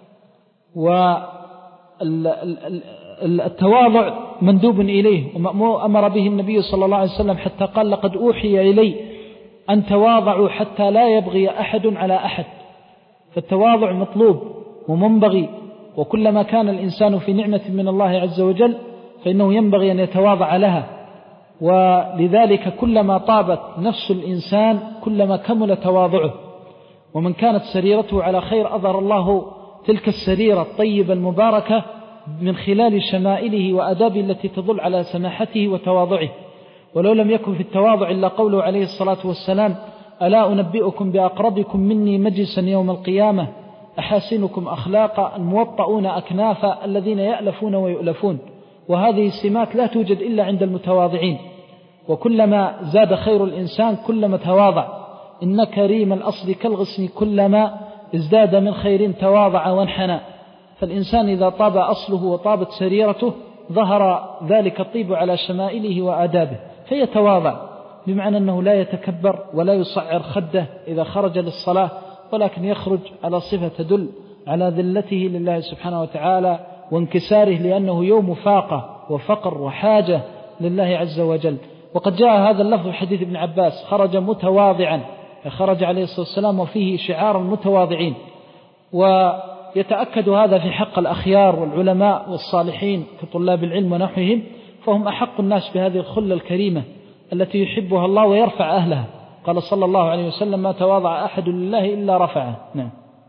والتواضع مندوب إليه وأمر به النبي صلى الله عليه وسلم، حتى قال لقد أوحي إلي أن تواضعوا حتى لا يبغي أحد على أحد. فالتواضع مطلوب ومنبغي، وكلما كان الإنسان في نعمة من الله عز وجل فإنه ينبغي أن يتواضع لها، ولذلك كلما طابت نفس الإنسان كلما كمل تواضعه. ومن كانت سريرته على خير أظهر الله تلك السريرة الطيبة المباركة من خلال شمائله وأدابه التي تدل على سماحته وتواضعه. ولو لم يكن في التواضع إلا قوله عليه الصلاة والسلام ألا أنبئكم بأقربكم مني مجلسا يوم القيامة أحاسنكم أخلاقا الموطؤون أكنافا الذين يألفون ويؤلفون. وهذه السمات لا توجد إلا عند المتواضعين، وكلما زاد خير الإنسان كلما تواضع. إن كريم الأصل كالغصن كلما ازداد من خير تواضع وانحنى. فالإنسان إذا طاب أصله وطابت سريرته ظهر ذلك الطيب على شمائله وآدابه، فيتواضع، بمعنى أنه لا يتكبر ولا يصعر خده إذا خرج للصلاة، ولكن يخرج على صفة تدل على ذلته لله سبحانه وتعالى وانكساره، لأنه يوم فاقة وفقر وحاجة لله عز وجل. وقد جاء هذا اللفظ في حديث ابن عباس خرج متواضعا، خرج عليه الصلاة والسلام وفيه شعار المتواضعين. ويتأكد هذا في حق الأخيار والعلماء والصالحين كطلاب العلم ونحوهم، فهم أحق الناس بهذه الخلة الكريمة التي يحبها الله ويرفع أهلها. قال صلى الله عليه وسلم ما تواضع أحد لله إلا رفعه. نعم.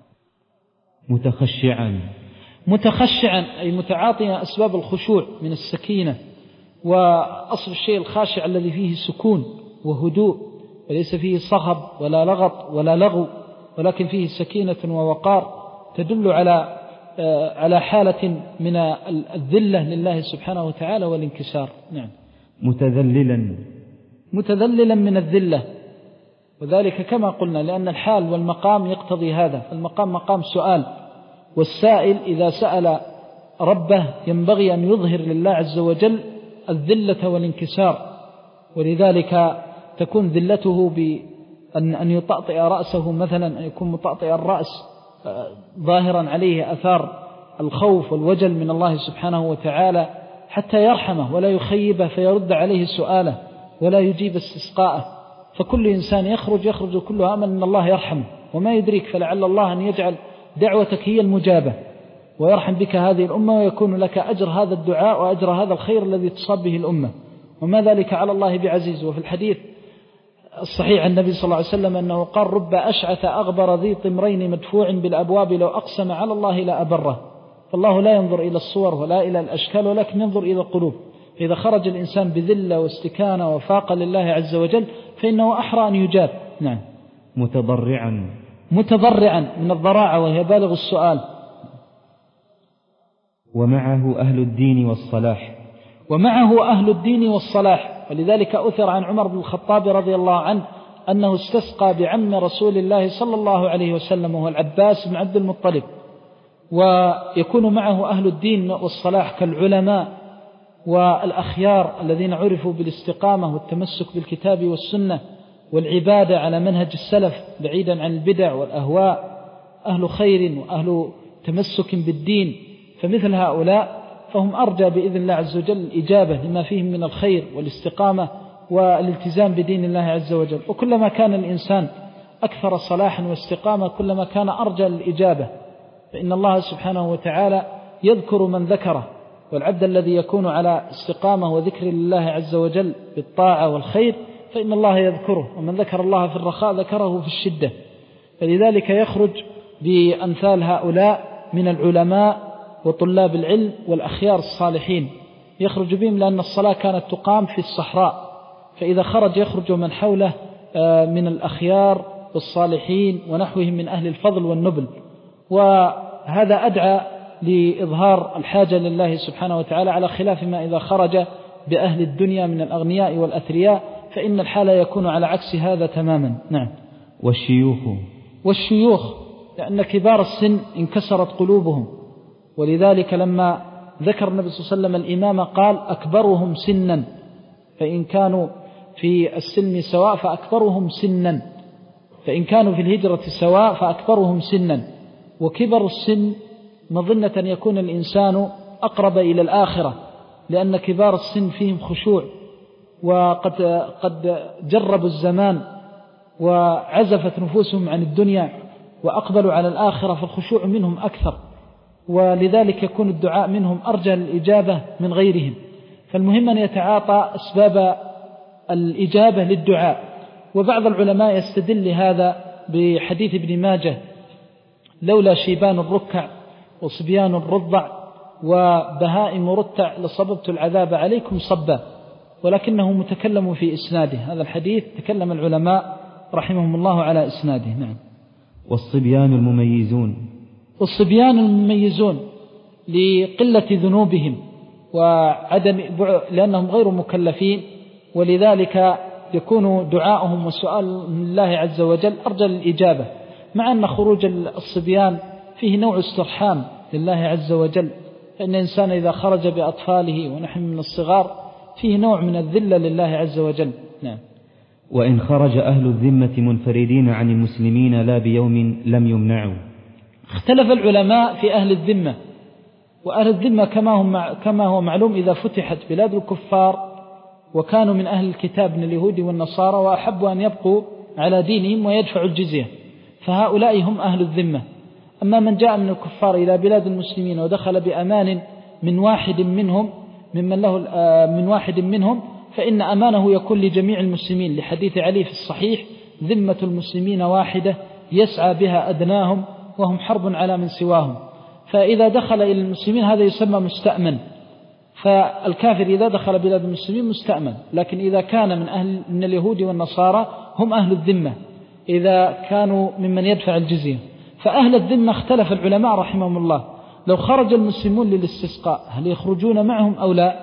متخشعا. متخشعا أي متعاطيا أسباب الخشوع من السكينة، وأصل الشيء الخاشع الذي فيه سكون وهدوء، وليس فيه صخب ولا لغط ولا لغو، ولكن فيه سكينة ووقار تدل على على حالة من الذلة لله سبحانه وتعالى والانكسار. نعم. متذللا. متذللا من الذلة، وذلك كما قلنا لأن الحال والمقام يقتضي هذا. المقام مقام سؤال، والسائل إذا سأل ربه ينبغي أن يظهر لله عز وجل الذلة والانكسار، ولذلك تكون ذلته بأن أن يطأطئ رأسه مثلا، أن يكون مطأطئ الرأس ظاهرا عليه أثار الخوف والوجل من الله سبحانه وتعالى، حتى يرحمه ولا يخيبه فيرد عليه سؤاله ولا يجيب استسقاءه. فكل إنسان يخرج يخرج كله أمل أن الله يرحمه، وما يدريك فلعل الله أن يجعل دعوتك هي المجابة ويرحم بك هذه الأمة، ويكون لك أجر هذا الدعاء وأجر هذا الخير الذي تصاب به الأمة، وما ذلك على الله بعزيز. وفي الحديث الصحيح عن النبي صلى الله عليه وسلم أنه قال رب أشعث أغبر ذي طمرين مدفوع بالأبواب لو أقسم على الله لا أبره. فالله لا ينظر إلى الصور ولا إلى الأشكال، ولكن ينظر إلى القلوب. إذا خرج الإنسان بذلة واستكانة وفاق لله عز وجل فإنه أحرى أن يجاب. نعم. متضرعا. متضرعا من الضراعة وهي بالغ السؤال. ومعه أهل الدين والصلاح. ومعه أهل الدين والصلاح، ولذلك أثر عن عمر بن الخطاب رضي الله عنه أنه استسقى بعم رسول الله صلى الله عليه وسلم وهو العباس بن عبد المطلب، ويكون معه أهل الدين والصلاح كالعلماء والأخيار الذين عرفوا بالاستقامة والتمسك بالكتاب والسنة والعبادة على منهج السلف بعيدا عن البدع والأهواء، أهل خير وأهل تمسك بالدين، فمثل هؤلاء فهم أرجى بإذن الله عز وجل الإجابة لما فيهم من الخير والاستقامة والالتزام بدين الله عز وجل. وكلما كان الإنسان أكثر صلاحا واستقامة كلما كان أرجى الإجابة، فإن الله سبحانه وتعالى يذكر من ذكره، والعبد الذي يكون على استقامة وذكر لله عز وجل بالطاعة والخير فإن الله يذكره، ومن ذكر الله في الرخاء ذكره في الشدة. فلذلك يخرج بأمثال هؤلاء من العلماء وطلاب العلم والأخيار الصالحين، يخرج بهم لأن الصلاة كانت تقام في الصحراء، فإذا خرج يخرج من حوله من الأخيار والصالحين ونحوهم من أهل الفضل والنبل. وهذا أدعى لإظهار الحاجة لله سبحانه وتعالى، على خلاف ما إذا خرج بأهل الدنيا من الأغنياء والأثرياء فإن الحال يكون على عكس هذا تماما. نعم. والشيوخ والشيوخ لأن كبار السن انكسرت قلوبهم، ولذلك لما ذكر النبي صلى الله عليه وسلم الإمامة قال أكبرهم سنا، فإن كانوا في السن سواء فأكبرهم سنا، فإن كانوا في الهجرة سواء فأكبرهم سنا. وكبر السن مظنة يكون الإنسان أقرب إلى الآخرة، لأن كبار السن فيهم خشوع، وقد قد جربوا الزمان وعزفت نفوسهم عن الدنيا وأقبلوا على الآخرة، فالخشوع منهم أكثر، ولذلك يكون الدعاء منهم أرجى الإجابة من غيرهم. فالمهم أن يتعاطى أسباب الإجابة للدعاء. وبعض العلماء يستدل لهذا بحديث ابن ماجه: لولا شيبان الركع وصبيان الرضع وبهائم رتع لصببت العذاب عليكم صبا، ولكنه متكلم في إسناده. هذا الحديث تكلم العلماء رحمهم الله على إسناده. نعم. والصبيان المميزون والصبيان المميزون لقلة ذنوبهم وعدم لأنهم غير مكلفين، ولذلك يكون دعاؤهم وسؤال الله عز وجل أرجى الإجابة، مع أن خروج الصبيان فيه نوع استرحام لله عز وجل، فإن الإنسان إذا خرج بأطفاله ونحن من الصغار فيه نوع من الذلة لله عز وجل. نعم. وإن خرج أهل الذمة منفردين عن المسلمين لا بيوم لم يمنعوا. اختلف العلماء في أهل الذمة، وأهل الذمة كما هو, كما هو معلوم إذا فتحت بلاد الكفار وكانوا من أهل الكتاب من اليهود والنصارى وأحبوا أن يبقوا على دينهم ويدفعوا الجزية، فهؤلاء هم أهل الذمة. أما من جاء من الكفار إلى بلاد المسلمين ودخل بأمان من واحد منهم ممن له من واحد منهم فإن أمانه يكون لجميع المسلمين، لحديث علي في الصحيح: ذمة المسلمين واحدة يسعى بها أدناهم وهم حرب على من سواهم. فإذا دخل إلى المسلمين هذا يسمى مستأمن، فالكافر إذا دخل بلاد المسلمين مستأمن. لكن إذا كان من أهل من اليهود والنصارى هم أهل الذمة إذا كانوا ممن يدفع الجزية. فأهل الذمة اختلف العلماء رحمهم الله، لو خرج المسلمون للاستسقاء هل يخرجون معهم أو لا؟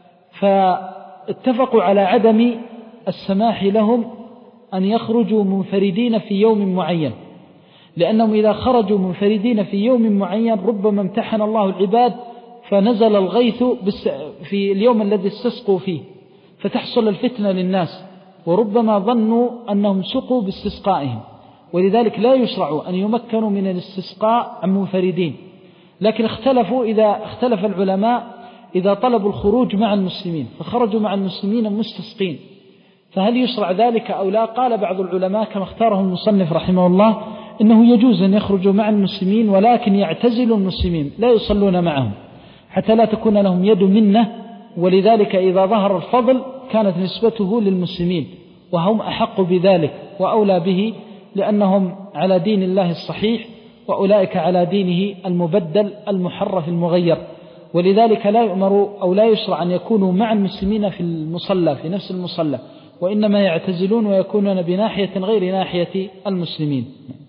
فاتفقوا على عدم السماح لهم أن يخرجوا منفردين في يوم معين، لأنهم إذا خرجوا منفردين في يوم معين ربما امتحن الله العباد فنزل الغيث في اليوم الذي استسقوا فيه فتحصل الفتنة للناس، وربما ظنوا أنهم سقوا باستسقائهم، ولذلك لا يشرع أن يمكنوا من الاستسقاء عن منفردين. لكن اختلفوا إذا اختلف العلماء إذا طلبوا الخروج مع المسلمين فخرجوا مع المسلمين مستسقين فهل يشرع ذلك أو لا؟ قال بعض العلماء كما اختاره المصنف رحمه الله إنه يجوز أن يخرجوا مع المسلمين، ولكن يعتزلوا المسلمين لا يصلون معهم حتى لا تكون لهم يد منه، ولذلك إذا ظهر الفضل كانت نسبته للمسلمين وهم أحق بذلك وأولى به، لأنهم على دين الله الصحيح وأولئك على دينه المبدل المحرف المغير. ولذلك لا يؤمر أو لا يشرع أن يكونوا مع المسلمين في المصلى في نفس المصلى، وإنما يعتزلون ويكونون بناحية غير ناحية المسلمين.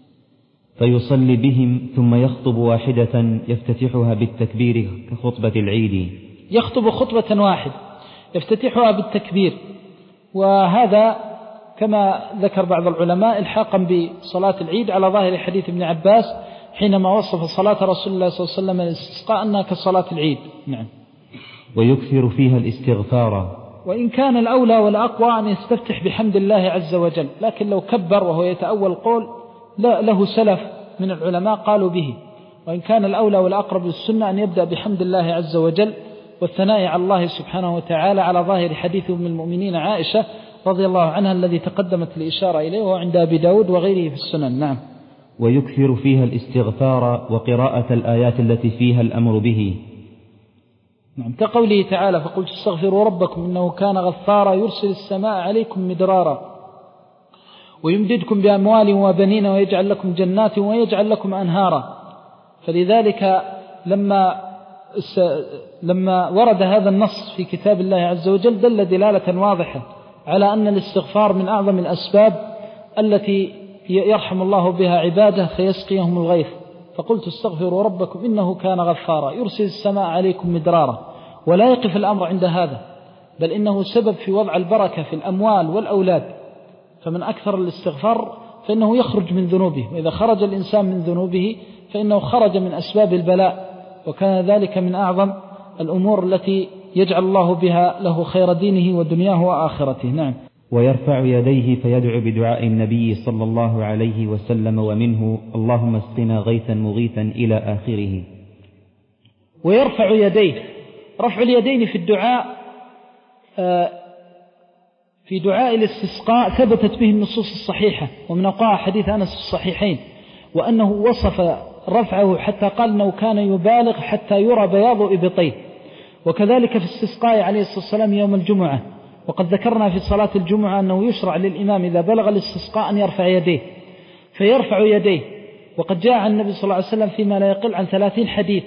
فيصلي بهم ثم يخطب واحدة يفتتحها بالتكبير كخطبة العيد. يخطب خطبة واحدة يفتتحها بالتكبير، وهذا كما ذكر بعض العلماء الحاقا بصلاة العيد على ظاهر حديث ابن عباس حينما وصف صلاة رسول الله صلى الله عليه وسلم الاستسقاء أنها كصلاة العيد. نعم. ويكثر فيها الاستغفار، وإن كان الأولى والأقوى أن يستفتح بحمد الله عز وجل، لكن لو كبر وهو يتأول قول لا له سلف من العلماء قالوا به. وإن كان الأولى والأقرب للسنة أن يبدأ بحمد الله عز وجل والثناء على الله سبحانه وتعالى على ظاهر حديث أم المؤمنين عائشة رضي الله عنها الذي تقدمت الإشارة إليه وعند أبي داود وغيره في السنن. نعم. ويكثر فيها الاستغفار وقراءة الآيات التي فيها الأمر به. نعم. كقوله تعالى فقلت استغفروا ربكم إنه كان غفارا يرسل السماء عليكم مدرارا ويمددكم بأموال وبنين ويجعل لكم جنات ويجعل لكم أنهارا. فلذلك لما لما ورد هذا النص في كتاب الله عز وجل دل دلالة واضحة على أن الاستغفار من أعظم الأسباب التي يرحم الله بها عباده فيسقيهم الغيث. فقلت استغفروا ربكم إنه كان غفارا يرسل السماء عليكم مدرارا. ولا يقف الأمر عند هذا، بل إنه سبب في وضع البركة في الأموال والأولاد. فمن أكثر الاستغفار فإنه يخرج من ذنوبه، وإذا خرج الإنسان من ذنوبه فإنه خرج من أسباب البلاء، وكان ذلك من أعظم الأمور التي يجعل الله بها له خير دينه ودنياه وآخرته. نعم. ويرفع يديه فيدعو بدعاء النبي صلى الله عليه وسلم ومنه اللهم اسقنا غيثا مغيثا إلى آخره. ويرفع يديه، رفع اليدين في الدعاء في دعاء الاستسقاء ثبتت به النصوص الصحيحة، ومن أوقع حديث أنس في الصحيحين، وأنه وصف رفعه حتى قال أنه كان يبالغ حتى يرى بياض إبطيه. وكذلك في استسقاء عليه الصلاة والسلام يوم الجمعة، وقد ذكرنا في صلاة الجمعة أنه يشرع للإمام إذا بلغ الاستسقاء أن يرفع يديه، فيرفع يديه. وقد جاء عن النبي صلى الله عليه وسلم فيما لا يقل عن ثلاثين حديث،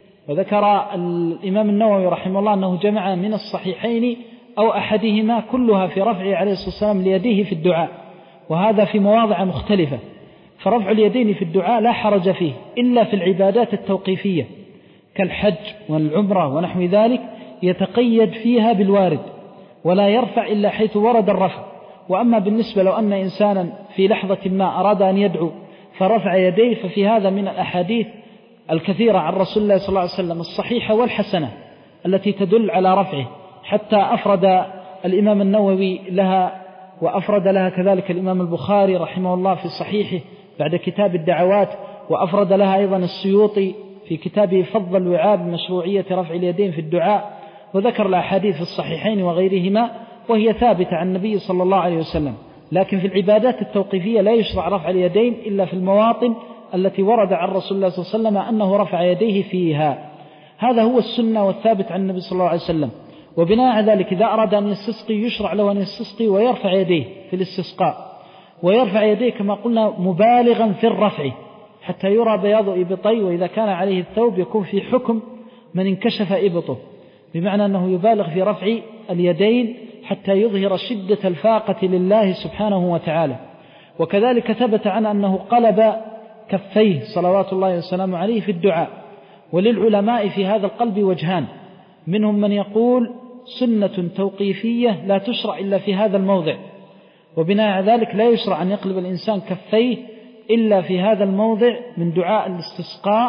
وذكر الإمام النووي رحمه الله أنه جمع من الصحيحين أو أحدهما كلها في رفعه عليه الصلاة والسلام ليديه في الدعاء، وهذا في مواضع مختلفة. فرفع اليدين في الدعاء لا حرج فيه إلا في العبادات التوقيفية كالحج والعمرة ونحو ذلك، يتقيد فيها بالوارد ولا يرفع إلا حيث ورد الرفع. وأما بالنسبة لو أن إنسانا في لحظة ما أراد أن يدعو فرفع يديه، ففي هذا من الأحاديث الكثيرة عن رسول الله صلى الله عليه وسلم الصحيحة والحسنة التي تدل على رفعه، حتى أفرد الإمام النووي لها وأفرد لها كذلك الإمام البخاري رحمه الله في صحيحه بعد كتاب الدعوات، وأفرد لها أيضا السيوطي في كتابه فضل الوعاب مشروعية رفع اليدين في الدعاء، وذكر الأحاديث في الصحيحين وغيرهما وهي ثابتة عن النبي صلى الله عليه وسلم. لكن في العبادات التوقيفية لا يشرع رفع اليدين إلا في المواطن التي ورد عن رسول الله صلى الله عليه وسلم أنه رفع يديه فيها. هذا هو السنة والثابت عن النبي صلى الله عليه وسلم. وبناء على ذلك إذا أراد أن يستسقي يشرع له أن يستسقي ويرفع يديه في الاستسقاء، ويرفع يديه كما قلنا مبالغا في الرفع حتى يرى بياض إبطيه، وإذا كان عليه الثوب يكون في حكم من انكشف إبطه، بمعنى أنه يبالغ في رفع اليدين حتى يظهر شدة الفاقة لله سبحانه وتعالى. وكذلك ثبت عن أنه قلب كفيه صلوات الله وسلامه عليه في الدعاء. وللعلماء في هذا القلب وجهان، منهم من يقول سنة توقيفية لا تشرع إلا في هذا الموضع، وبناء على ذلك لا يشرع أن يقلب الإنسان كفيه إلا في هذا الموضع من دعاء الاستسقاء.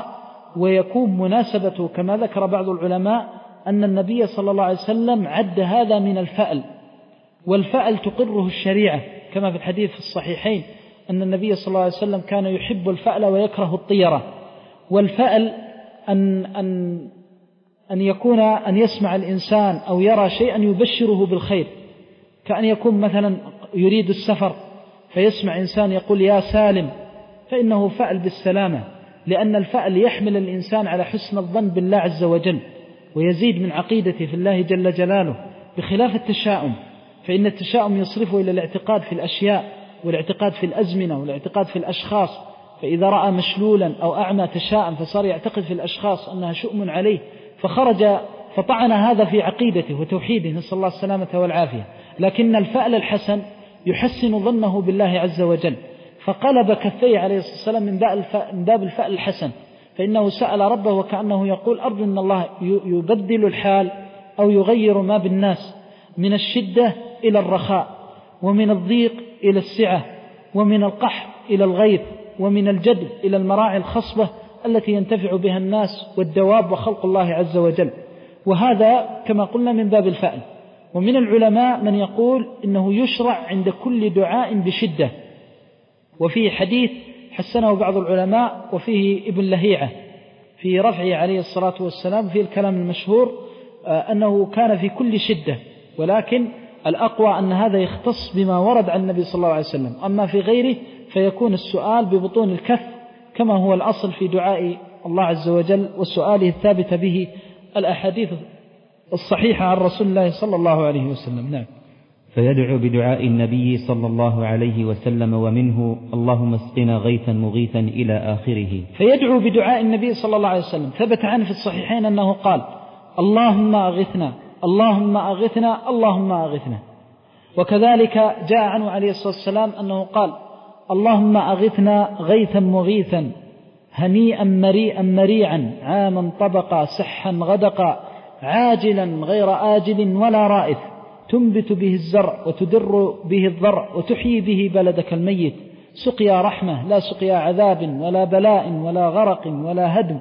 ويكون مناسبته كما ذكر بعض العلماء أن النبي صلى الله عليه وسلم عد هذا من الفأل، والفأل تقره الشريعة كما في الحديث في الصحيحين أن النبي صلى الله عليه وسلم كان يحب الفأل ويكره الطيرة. والفأل أن, أن, أن يكون أن يسمع الإنسان أو يرى شيئا يبشره بالخير، كأن يكون مثلا يريد السفر فيسمع إنسان يقول يا سالم، فإنه فأل بالسلامة، لأن الفأل يحمل الإنسان على حسن الظن بالله عز وجل ويزيد من عقيدته في الله جل جلاله، بخلاف التشاؤم، فإن التشاؤم يصرفه إلى الاعتقاد في الأشياء والاعتقاد في الأزمنة والاعتقاد في الأشخاص. فإذا رأى مشلولا أو أعمى تشاءم فصار يعتقد في الأشخاص أنها شؤم عليه، فخرج فطعن هذا في عقيدته وتوحيده، نسأل الله السلامة والعافية. لكن الفأل الحسن يحسن ظنه بالله عز وجل، فقلب كفيه عليه الصلاة والسلام من باب الفأل الحسن، فإنه سأل ربه وكأنه يقول أرجو أن الله يبدل الحال أو يغير ما بالناس من الشدة إلى الرخاء، ومن الضيق إلى السعة، ومن القحط إلى الغيث، ومن الجدب إلى المراعي الخصبة التي ينتفع بها الناس والدواب وخلق الله عز وجل، وهذا كما قلنا من باب الفأل. ومن العلماء من يقول إنه يشرع عند كل دعاء بشدة، وفيه حديث حسنه بعض العلماء وفيه ابن لهيعة في رفعه عليه الصلاة والسلام في الكلام المشهور أنه كان في كل شدة، ولكن الأقوى أن هذا يختص بما ورد عن النبي صلى الله عليه وسلم، أما في غيره فيكون السؤال ببطون الكف كما هو الأصل في دعاء الله عز وجل وسؤاله الثابت به الأحاديث الصحيحة عن رسول الله صلى الله عليه وسلم. نعم. فيدعو بدعاء النبي صلى الله عليه وسلم ومنه اللهم اسقنا غيثا مغيثا إلى آخره. فيدعو بدعاء النبي صلى الله عليه وسلم، ثبت عنه في الصحيحين أنه قال اللهم أغثنا اللهم أغثنا اللهم أغثنا. وكذلك جاء عنه عليه الصلاة والسلام أنه قال اللهم أغثنا غيثا مغيثا هنيئا مريئا مريعا عاما طبقا سحا غدقا عاجلا غير آجل ولا رائث تنبت به الزرع وتدر به الضرع وتحيي به بلدك الميت سقيا رحمة لا سقيا عذاب ولا بلاء ولا غرق ولا هدم.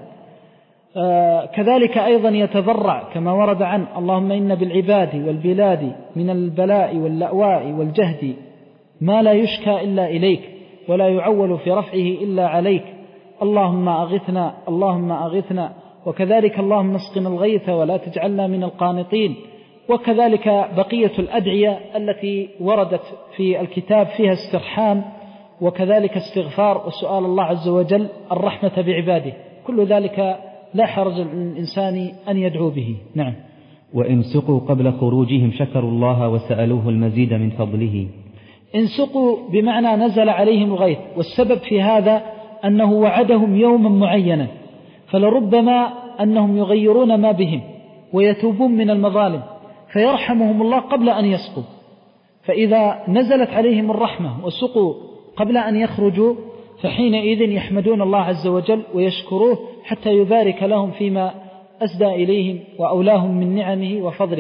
آه كذلك أيضا يتضرع كما ورد عنه اللهم إن بالعباد والبلاد من البلاء واللأواء والجهد ما لا يشكى إلا إليك ولا يعول في رفعه إلا عليك اللهم أغثنا اللهم أغثنا. وكذلك اللهم اسقنا الغيث ولا تجعلنا من القانطين. وكذلك بقية الأدعية التي وردت في الكتاب فيها استرحام وكذلك استغفار وسؤال الله عز وجل الرحمة بعباده، كل ذلك لا حرج للإنسان أن يدعو به. نعم. وإن سقوا قبل خروجهم شكروا الله وسألوه المزيد من فضله. إن سقوا بمعنى نزل عليهم الغيث، والسبب في هذا أنه وعدهم يوما معينا، فلربما أنهم يغيرون ما بهم ويتوبون من المظالم فيرحمهم الله قبل أن يسقوا، فإذا نزلت عليهم الرحمة وسقوا قبل أن يخرجوا فحينئذ يحمدون الله عز وجل ويشكروه حتى يبارك لهم فيما أسدى إليهم وأولاهم من نعمه وفضله.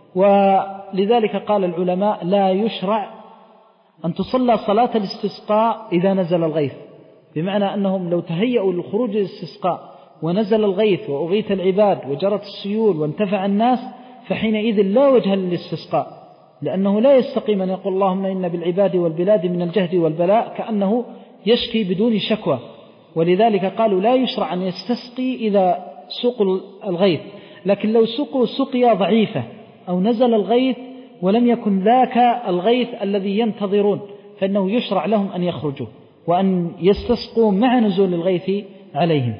ولذلك قال العلماء لا يشرع أن تصلى صلاة الاستسقاء إذا نزل الغيث، بمعنى أنهم لو تهيأوا للخروج للاستسقاء ونزل الغيث وأغيث العباد وجرت السيول وانتفع الناس فحينئذ لا وجه للاستسقاء، لأنه لا يستقيم أن يقول اللهم إن بالعباد والبلاد من الجهد والبلاء كأنه يشكي بدون شكوى. ولذلك قالوا لا يشرع أن يستسقي إذا سقوا الغيث، لكن لو سقوا سقيا ضعيفة أو نزل الغيث ولم يكن ذاك الغيث الذي ينتظرون فإنه يشرع لهم أن يخرجوا وأن يستسقوا مع نزول الغيث عليهم.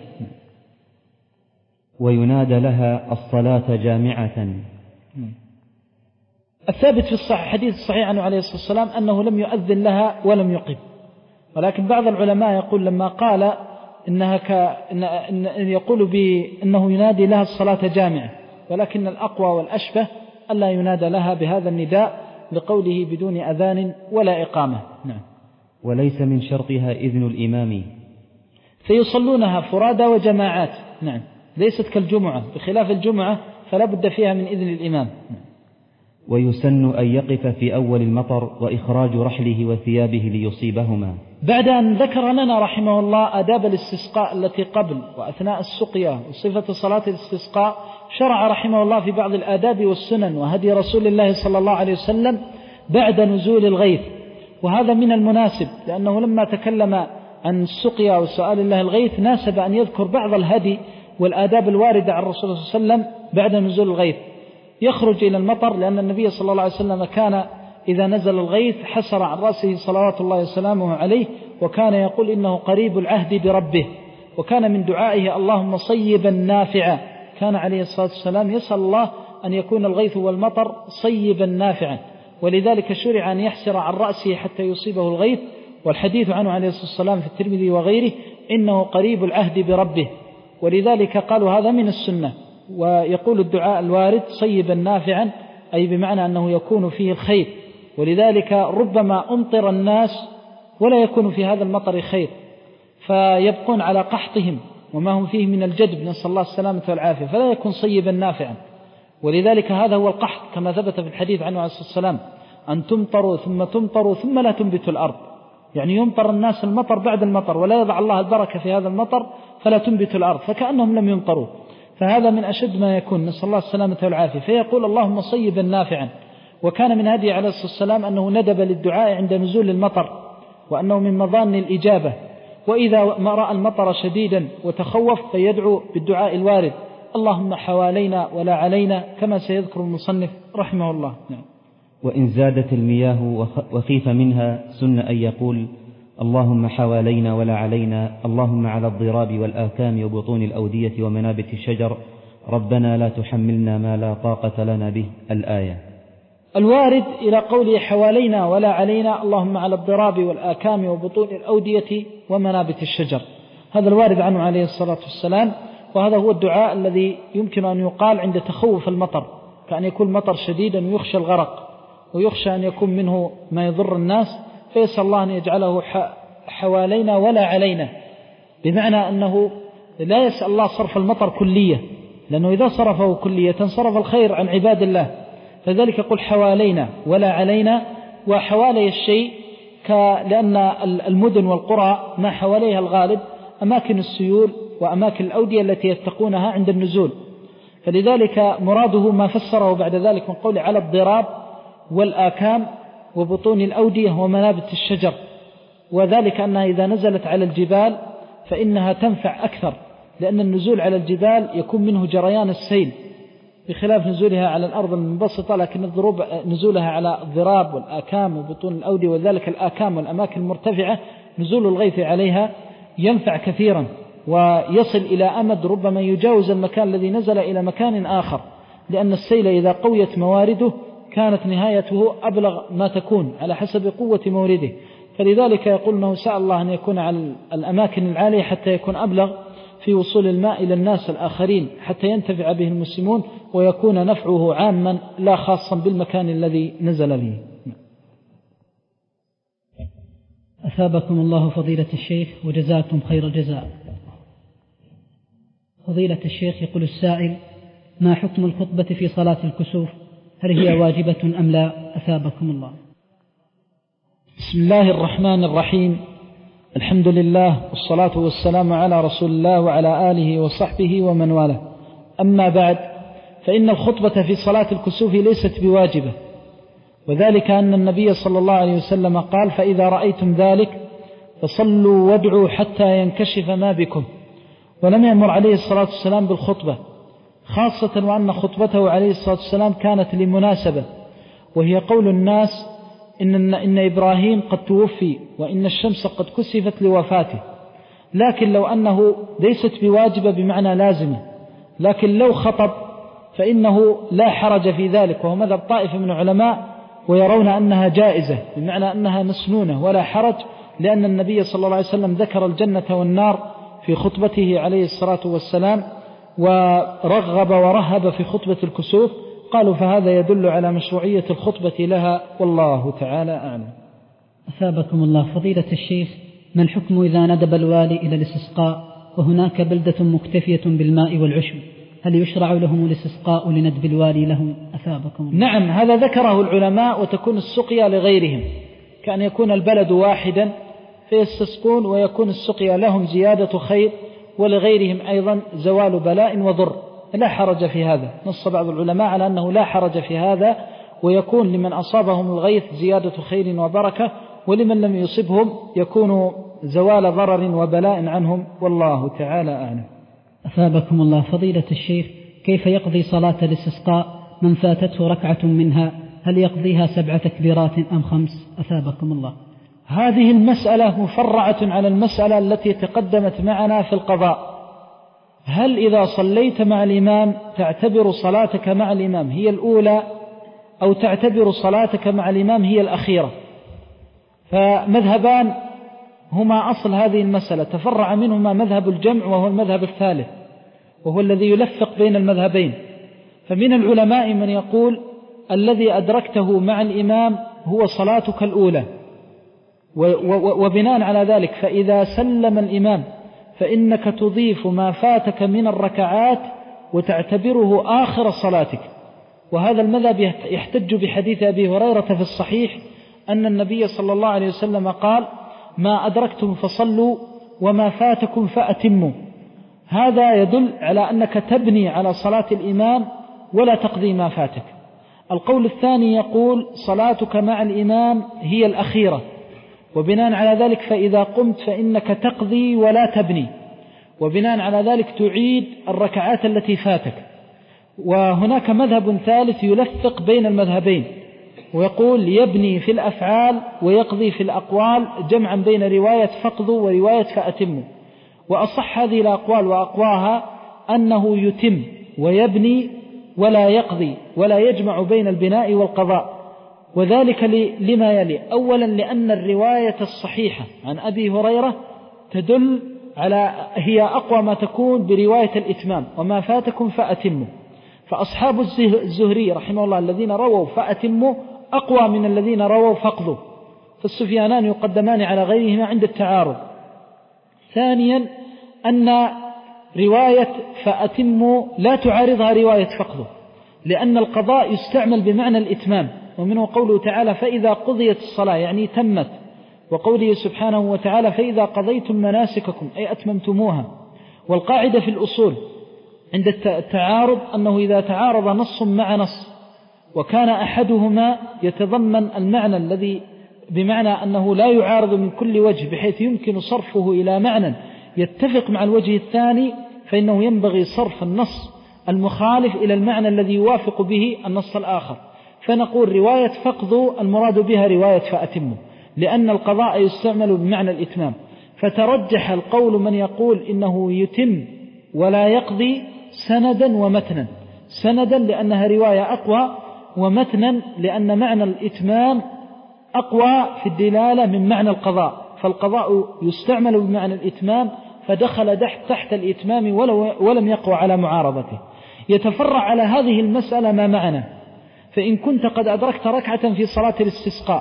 وينادى لها الصلاة جامعة. الثابت في الصحيح حديث الصحيح عنه عليه الصلاة والسلام أنه لم يؤذن لها ولم يقم، ولكن بعض العلماء يقول لما قال إنها ك... إن... إن يقول بأنه ينادي لها الصلاة جامعة، ولكن الأقوى والأشبه ألا ينادى لها بهذا النداء لقوله بدون أذان ولا إقامة. نعم. وليس من شرطها إذن الإمام، فيصلونها فرادى وجماعات. نعم. ليست كالجمعة، بخلاف الجمعة فلا بد فيها من إذن الإمام. ويسن أن يقف في أول المطر وإخراج رحله وثيابه ليصيبهما. بعد أن ذكر لنا رحمه الله آداب الاستسقاء التي قبل وأثناء السقيا وصفة صلاة الاستسقاء، شرع رحمه الله في بعض الآداب والسنن وهدي رسول الله صلى الله عليه وسلم بعد نزول الغيث، وهذا من المناسب لأنه لما تكلم عن السقيا وسؤال الله الغيث ناسب أن يذكر بعض الهدي والآداب الواردة عن الرسول صلى الله عليه وسلم بعد نزول الغيث. يخرج إلى المطر لأن النبي صلى الله عليه وسلم كان إذا نزل الغيث حسر عن رأسه صلوات الله وسلامه عليه، وكان يقول إنه قريب العهد بربه، وكان من دعائه اللهم صيبا نافعا. كان عليه الصلاة والسلام يسأل الله أن يكون الغيث والمطر صيبا نافعا، ولذلك شرع أن يحسر عن رأسه حتى يصيبه الغيث، والحديث عنه عليه الصلاة والسلام في الترمذي وغيره إنه قريب العهد بربه، ولذلك قالوا هذا من السنة. ويقول الدعاء الوارد صيبا نافعا أي بمعنى أنه يكون فيه الخير، ولذلك ربما أمطر الناس ولا يكون في هذا المطر خير فيبقون على قحطهم وما هم فيه من الجدب، نسأل الله السلامة والعافية، فلا يكون صيبا نافعا. ولذلك هذا هو القحط كما ثبت في الحديث عنه عليه الصلاة والسلام أن تمطروا ثم تمطروا ثم لا تنبت الأرض، يعني يمطر الناس المطر بعد المطر، ولا يضع الله البركة في هذا المطر فلا تنبت الأرض، فكأنهم لم يمطروا. فهذا من أشد ما يكون، نسأل الله السلامة والعافية. فيقول اللهم صيبا نافعا. وكان من هدي عليه الصلاة والسلام أنه ندب للدعاء عند نزول المطر، وأنه من مظان الإجابة. وإذا ما رأى المطر شديدا وتخوف فيدعو بالدعاء الوارد: اللهم حوالينا ولا علينا، كما سيذكر المصنف رحمه الله. نعم. وإن زادت المياه وخيف منها سن أن يقول: اللهم حوالينا ولا علينا، اللهم على الضراب والآكام وبطون الأودية ومنابت الشجر، ربنا لا تحملنا ما لا طاقة لنا به، الآية. الوارد إلى قوله حوالينا ولا علينا، اللهم على الضراب والآكام وبطون الأودية ومنابت الشجر، هذا الوارد عنه عليه الصلاة والسلام. وهذا هو الدعاء الذي يمكن أن يقال عند تخوف المطر، كأن يكون مطر شديدا ويخشى الغرق ويخشى أن يكون منه ما يضر الناس، فيسأل الله أن يجعله حوالينا ولا علينا، بمعنى أنه لا يسأل الله صرف المطر كلية، لأنه إذا صرفه كلية صرف الخير عن عباد الله. فذلك يقول حوالينا ولا علينا. وحوالي الشيء لأن المدن والقرى ما حواليها الغالب أماكن السيول وأماكن الأودية التي يتقونها عند النزول، فلذلك مراده ما فسره بعد ذلك من قول على الضراب والآكام وبطون الأودية ومنابت الشجر، وذلك أنها إذا نزلت على الجبال فإنها تنفع أكثر، لأن النزول على الجبال يكون منه جريان السيل بخلاف نزولها على الأرض المنبسطة، لكن الضروب نزولها على الضراب والآكام وبطون الأودية، وذلك الآكام والأماكن المرتفعة نزول الغيث عليها ينفع كثيرا ويصل إلى أمد ربما يجاوز المكان الذي نزل إلى مكان آخر، لأن السيل إذا قويت موارده كانت نهايته أبلغ ما تكون على حسب قوة مورده. فلذلك يقول أنه سأل الله أن يكون على الأماكن العالية حتى يكون أبلغ في وصول الماء إلى الناس الآخرين، حتى ينتفع به المسلمون ويكون نفعه عاما لا خاصا بالمكان الذي نزل به. أثابكم الله فضيلة الشيخ وجزاكم خير الجزاء. فضيلة الشيخ، يقول السائل: ما حكم الخطبة في صلاة الكسوف؟ هل هي واجبة أم لا؟ أثابكم الله. بسم الله الرحمن الرحيم، الحمد لله والصلاة والسلام على رسول الله وعلى آله وصحبه ومن والاه. أما بعد، فإن الخطبة في صلاة الكسوف ليست بواجبة، وذلك أن النبي صلى الله عليه وسلم قال: فإذا رأيتم ذلك فصلوا وادعوا حتى ينكشف ما بكم. ولم يأمر عليه الصلاة والسلام بالخطبة، خاصة وأن خطبته عليه الصلاة والسلام كانت لمناسبة، وهي قول الناس إن, إن إبراهيم قد توفي وإن الشمس قد كسفت لوفاته. لكن لو أنه ليست بواجبة بمعنى لازمة، لكن لو خطب فإنه لا حرج في ذلك، وهو مذهب طائفة من العلماء ويرون أنها جائزة بمعنى أنها مسنونة ولا حرج، لأن النبي صلى الله عليه وسلم ذكر الجنة والنار في خطبته عليه الصلاة والسلام، ورغب ورهب في خطبة الكسوف. قالوا فهذا يدل على مشروعية الخطبة لها، والله تعالى أعلم. أثابكم الله فضيلة الشيخ، ما الحكم إذا ندب الوالي إلى الاستسقاء وهناك بلدة مكتفية بالماء والعشب؟ هل يشرع لهم الاستسقاء لندب الوالي لهم؟ أثابكم الله. نعم، هذا ذكره العلماء، وتكون السقيا لغيرهم، كأن يكون البلد واحدا فيستسقون ويكون السقيا لهم زيادة خير، ولغيرهم أيضا زوال بلاء وضر، لا حرج في هذا. نص بعض العلماء على أنه لا حرج في هذا، ويكون لمن أصابهم الغيث زيادة خير وبركة، ولمن لم يصبهم يكون زوال ضرر وبلاء عنهم، والله تعالى أعلم. أثابكم الله فضيلة الشيخ، كيف يقضي صلاة الاستسقاء من فاتته ركعة منها؟ هل يقضيها سبع تكبيرات أم خمس؟ أثابكم الله. هذه المسألة مفرعة على المسألة التي تقدمت معنا في القضاء. هل إذا صليت مع الإمام تعتبر صلاتك مع الإمام هي الأولى، أو تعتبر صلاتك مع الإمام هي الأخيرة؟ فمذهبان هما أصل هذه المسألة، تفرع منهما مذهب الجمع وهو المذهب الثالث، وهو الذي يلفق بين المذهبين. فمن العلماء من يقول الذي أدركته مع الإمام هو صلاتك الأولى، وبناء على ذلك فإذا سلم الإمام فإنك تضيف ما فاتك من الركعات وتعتبره آخر صلاتك. وهذا المذهب يحتج بحديث أبي هريرة في الصحيح أن النبي صلى الله عليه وسلم قال: ما أدركتم فصلوا وما فاتكم فأتموا. هذا يدل على أنك تبني على صلاة الإمام ولا تقضي ما فاتك. القول الثاني يقول صلاتك مع الإمام هي الأخيرة، وبناء على ذلك فإذا قمت فإنك تقضي ولا تبني، وبناء على ذلك تعيد الركعات التي فاتك. وهناك مذهب ثالث يلفق بين المذهبين ويقول يبني في الأفعال ويقضي في الأقوال، جمعا بين رواية فقضوا ورواية فأتموا. وأصح هذه الأقوال وأقواها أنه يتم ويبني ولا يقضي ولا يجمع بين البناء والقضاء، وذلك لما يلي. أولا لأن الرواية الصحيحة عن أبي هريرة تدل على هي أقوى ما تكون برواية الإتمام، وما فاتكم فأتموا. فأصحاب الزهري رحمه الله الذين رووا فأتموا أقوى من الذين رووا فقضوا، فالسفيانان يقدمان على غيرهما عند التعارض. ثانيا أن رواية فأتموا لا تعارضها رواية فقضوا، لأن القضاء يستعمل بمعنى الإتمام، ومنه قوله تعالى فإذا قضيت الصلاة يعني تمت، وقوله سبحانه وتعالى فإذا قضيتم مناسككم أي أتممتموها. والقاعدة في الأصول عند التعارض أنه إذا تعارض نص مع نص وكان أحدهما يتضمن المعنى الذي بمعنى أنه لا يعارض من كل وجه بحيث يمكن صرفه إلى معنى يتفق مع الوجه الثاني، فإنه ينبغي صرف النص المخالف إلى المعنى الذي يوافق به النص الآخر. فنقول رواية فقضوا المراد بها رواية فأتموا، لأن القضاء يستعمل بمعنى الإتمام. فترجح القول من يقول إنه يتم ولا يقضي سندا ومتنا، سندا لأنها رواية أقوى، ومتنا لأن معنى الإتمام أقوى في الدلالة من معنى القضاء، فالقضاء يستعمل بمعنى الإتمام فدخل تحت الإتمام ولم يقوى على معارضته. يتفرع على هذه المسألة ما معنا، فإن كنت قد أدركت ركعة في صلاة الاستسقاء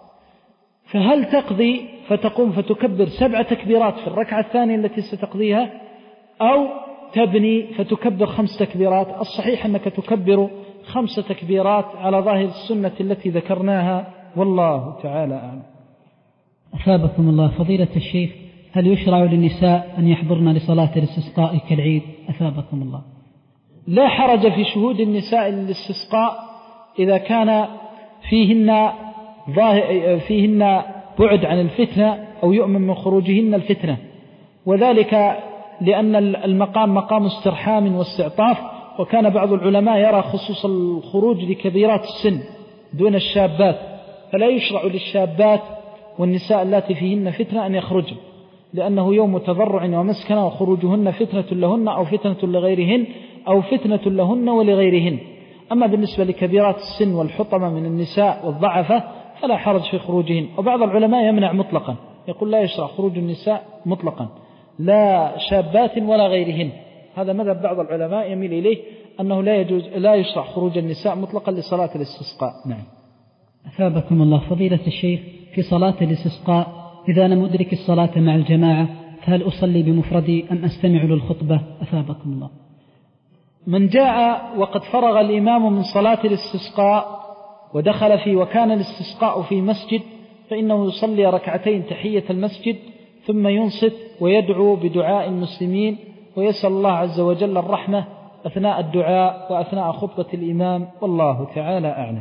فهل تقضي فتقوم فتكبر سبع تكبيرات في الركعة الثانية التي ستقضيها، أو تبني فتكبر خمس تكبيرات؟ الصحيح أنك تكبر خمس تكبيرات على ظاهر السنة التي ذكرناها، والله تعالى أعلم. أثابكم الله فضيلة الشيخ، هل يشرع للنساء أن يحضرن لصلاة الاستسقاء كالعيد؟ أثابكم الله. لا حرج في شهود النساء للاستسقاء إذا كان فيهن فيهن بعد عن الفتنة أو يؤمن من خروجهن الفتنة، وذلك لأن المقام مقام استرحام واستعطاف، وكان بعض العلماء يرى خصوص الخروج لكبيرات السن دون الشابات، فلا يشرع للشابات والنساء التي فيهن فتنة أن يخرجن، لأنه يوم تضرع ومسكنة، وخروجهن فتنة لهن أو فتنة لغيرهن أو فتنة لهن ولغيرهن. أما بالنسبة لكبيرات السن والحطمة من النساء والضعفة فلا حرج في خروجهن. وبعض العلماء يمنع مطلقا، يقول لا يشرع خروج النساء مطلقا، لا شابات ولا غيرهن. هذا مذهب بعض العلماء يميل إليه أنه لا يجوز لا يشرع خروج النساء مطلقا لصلاة الاستسقاء. نعم. أثابكم الله فضيلة الشيخ، في صلاة الاستسقاء إذا أنا مدرك الصلاة مع الجماعة فهل أصلي بمفردي أم أستمع للخطبة؟ أثابكم الله. من جاء وقد فرغ الإمام من صلاة الاستسقاء ودخل فيه وكان الاستسقاء في مسجد فإنه يصلي ركعتين تحية المسجد ثم ينصت ويدعو بدعاء المسلمين ويسأل الله عز وجل الرحمة أثناء الدعاء وأثناء خطبة الإمام، والله تعالى أعلم.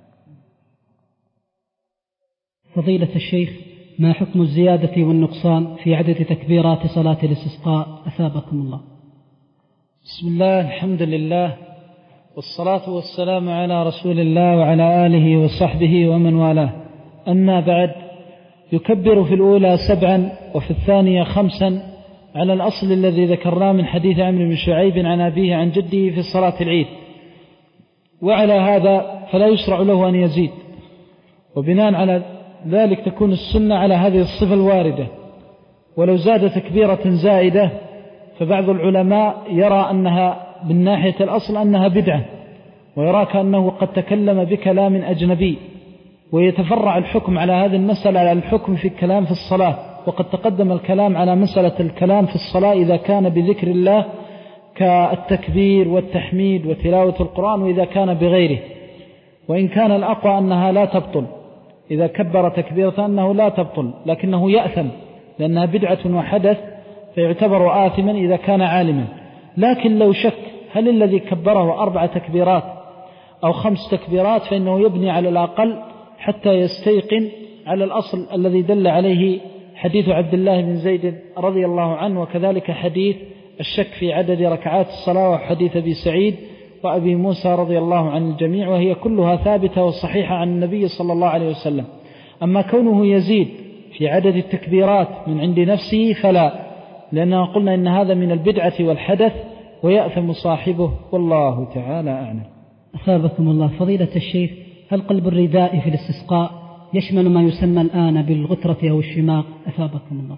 فضيلة الشيخ، ما حكم الزيادة والنقصان في عدد تكبيرات صلاة الاستسقاء؟ أثابكم الله. بسم الله، الحمد لله، والصلاة والسلام على رسول الله وعلى آله وصحبه ومن والاه. أما بعد، يكبر في الأولى سبعا وفي الثانية خمسا على الأصل الذي ذكرناه من حديث عمرو بن شعيب عن أبيه عن جده في صلاة العيد، وعلى هذا فلا يشرع له أن يزيد، وبناء على ذلك تكون السنة على هذه الصفة الواردة. ولو زاد تكبيرة زائدة فبعض العلماء يرى أنها من ناحية الأصل أنها بدعة، ويراك أنه قد تكلم بكلام أجنبي، ويتفرع الحكم على هذه المسألة على الحكم في الكلام في الصلاة. وقد تقدم الكلام على مسألة الكلام في الصلاة إذا كان بذكر الله كالتكبير والتحميد وتلاوة القرآن، وإذا كان بغيره، وإن كان الأقوى أنها لا تبطل. إذا كبر تكبيرة أنه لا تبطل لكنه يأثم لأنها بدعة وحدث، فيعتبر آثما إذا كان عالما. لكن لو شك هل الذي كبره أربع تكبيرات أو خمس تكبيرات فإنه يبني على الأقل حتى يستيقن على الأصل الذي دل عليه حديث عبد الله بن زيد رضي الله عنه، وكذلك حديث الشك في عدد ركعات الصلاة وحديث أبي سعيد وأبي موسى رضي الله عن الجميع، وهي كلها ثابتة وصحيحة عن النبي صلى الله عليه وسلم. أما كونه يزيد في عدد التكبيرات من عند نفسه فلا، لأننا قلنا إن هذا من البدعة والحدث ويأثم صاحبه، والله تعالى أعلم. أثابكم الله فضيلة الشيخ، هل قلب الرداء في الاستسقاء يشمل ما يسمى الآن بالغترة أو الشماغ؟ أثابكم الله.